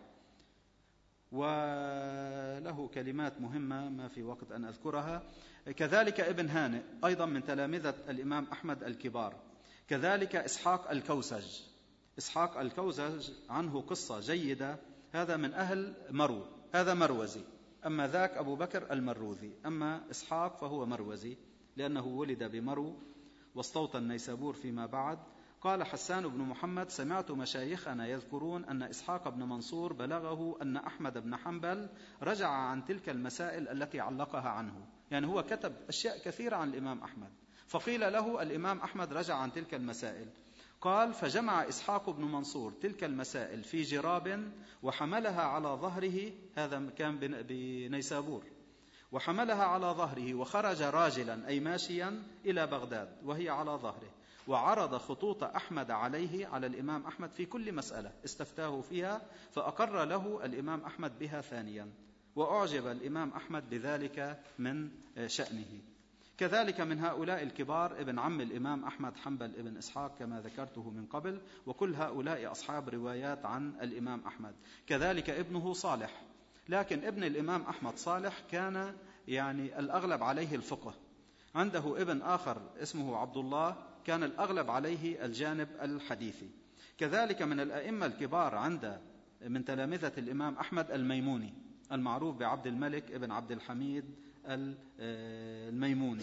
وله كلمات مهمة ما في وقت أن أذكرها. كذلك ابن هانئ أيضا من تلامذة الإمام أحمد الكبار. كذلك إسحاق الكوسج، إسحاق الكوسج عنه قصة جيدة، هذا من أهل مرو، هذا مروزي، أما ذاك أبو بكر المروذي، أما إسحاق فهو مروزي لأنه ولد بمرو واستوطن نيسابور فيما بعد. قال حسان بن محمد: سمعت مشايخنا يذكرون أن إسحاق بن منصور بلغه أن أحمد بن حنبل رجع عن تلك المسائل التي علقها عنه، يعني هو كتب أشياء كثيرة عن الإمام أحمد، فقيل له الإمام أحمد رجع عن تلك المسائل. قال: فجمع إسحاق بن منصور تلك المسائل في جراب وحملها على ظهره، هذا كان بنيسابور، وحملها على ظهره وخرج راجلا أي ماشيا إلى بغداد وهي على ظهره، وعرض خطوط أحمد عليه على الإمام أحمد في كل مسألة استفتاه فيها، فأقر له الإمام أحمد بها ثانيا، وأعجب الإمام أحمد بذلك من شأنه. كذلك من هؤلاء الكبار ابن عم الإمام أحمد حنبل ابن إسحاق كما ذكرته من قبل، وكل هؤلاء أصحاب روايات عن الإمام أحمد. كذلك ابنه صالح، لكن ابن الإمام أحمد صالح كان يعني الأغلب عليه الفقه. عنده ابن آخر اسمه عبد الله، كان الأغلب عليه الجانب الحديثي. كذلك من الأئمة الكبار عند من تلامذة الإمام أحمد الميموني، المعروف بعبد الملك ابن عبد الحميد الميموني.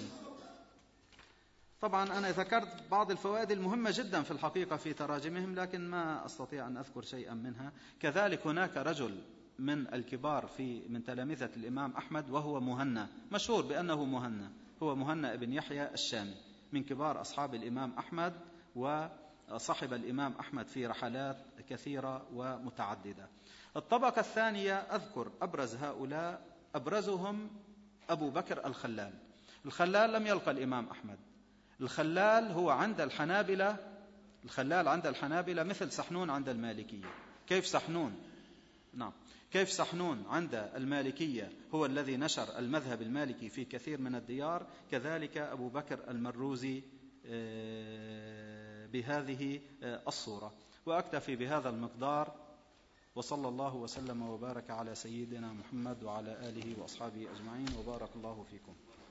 طبعا أنا ذكرت بعض الفوائد المهمة جدا في الحقيقة في تراجمهم، لكن ما أستطيع أن أذكر شيئا منها. كذلك هناك رجل من الكبار في من تلامذة الإمام أحمد وهو مهنا، مشهور بأنه مهنا، هو مهنا ابن يحيى الشامي، من كبار أصحاب الإمام أحمد، وصحب الإمام أحمد في رحلات كثيرة ومتعددة. الطبقة الثانية أذكر أبرز هؤلاء، أبرزهم أبو بكر الخلال. الخلال لم يلقى الإمام أحمد، الخلال هو عند الحنابلة، الخلال عند الحنابلة مثل سحنون عند المالكية. كيف سحنون؟ نعم، كيف سحنون عند المالكية هو الذي نشر المذهب المالكي في كثير من الديار، كذلك أبو بكر المروزي بهذه الصورة. وأكتفي بهذا المقدار، وصلى الله وسلم وبارك على سيدنا محمد وعلى آله وأصحابه أجمعين، وبارك الله فيكم.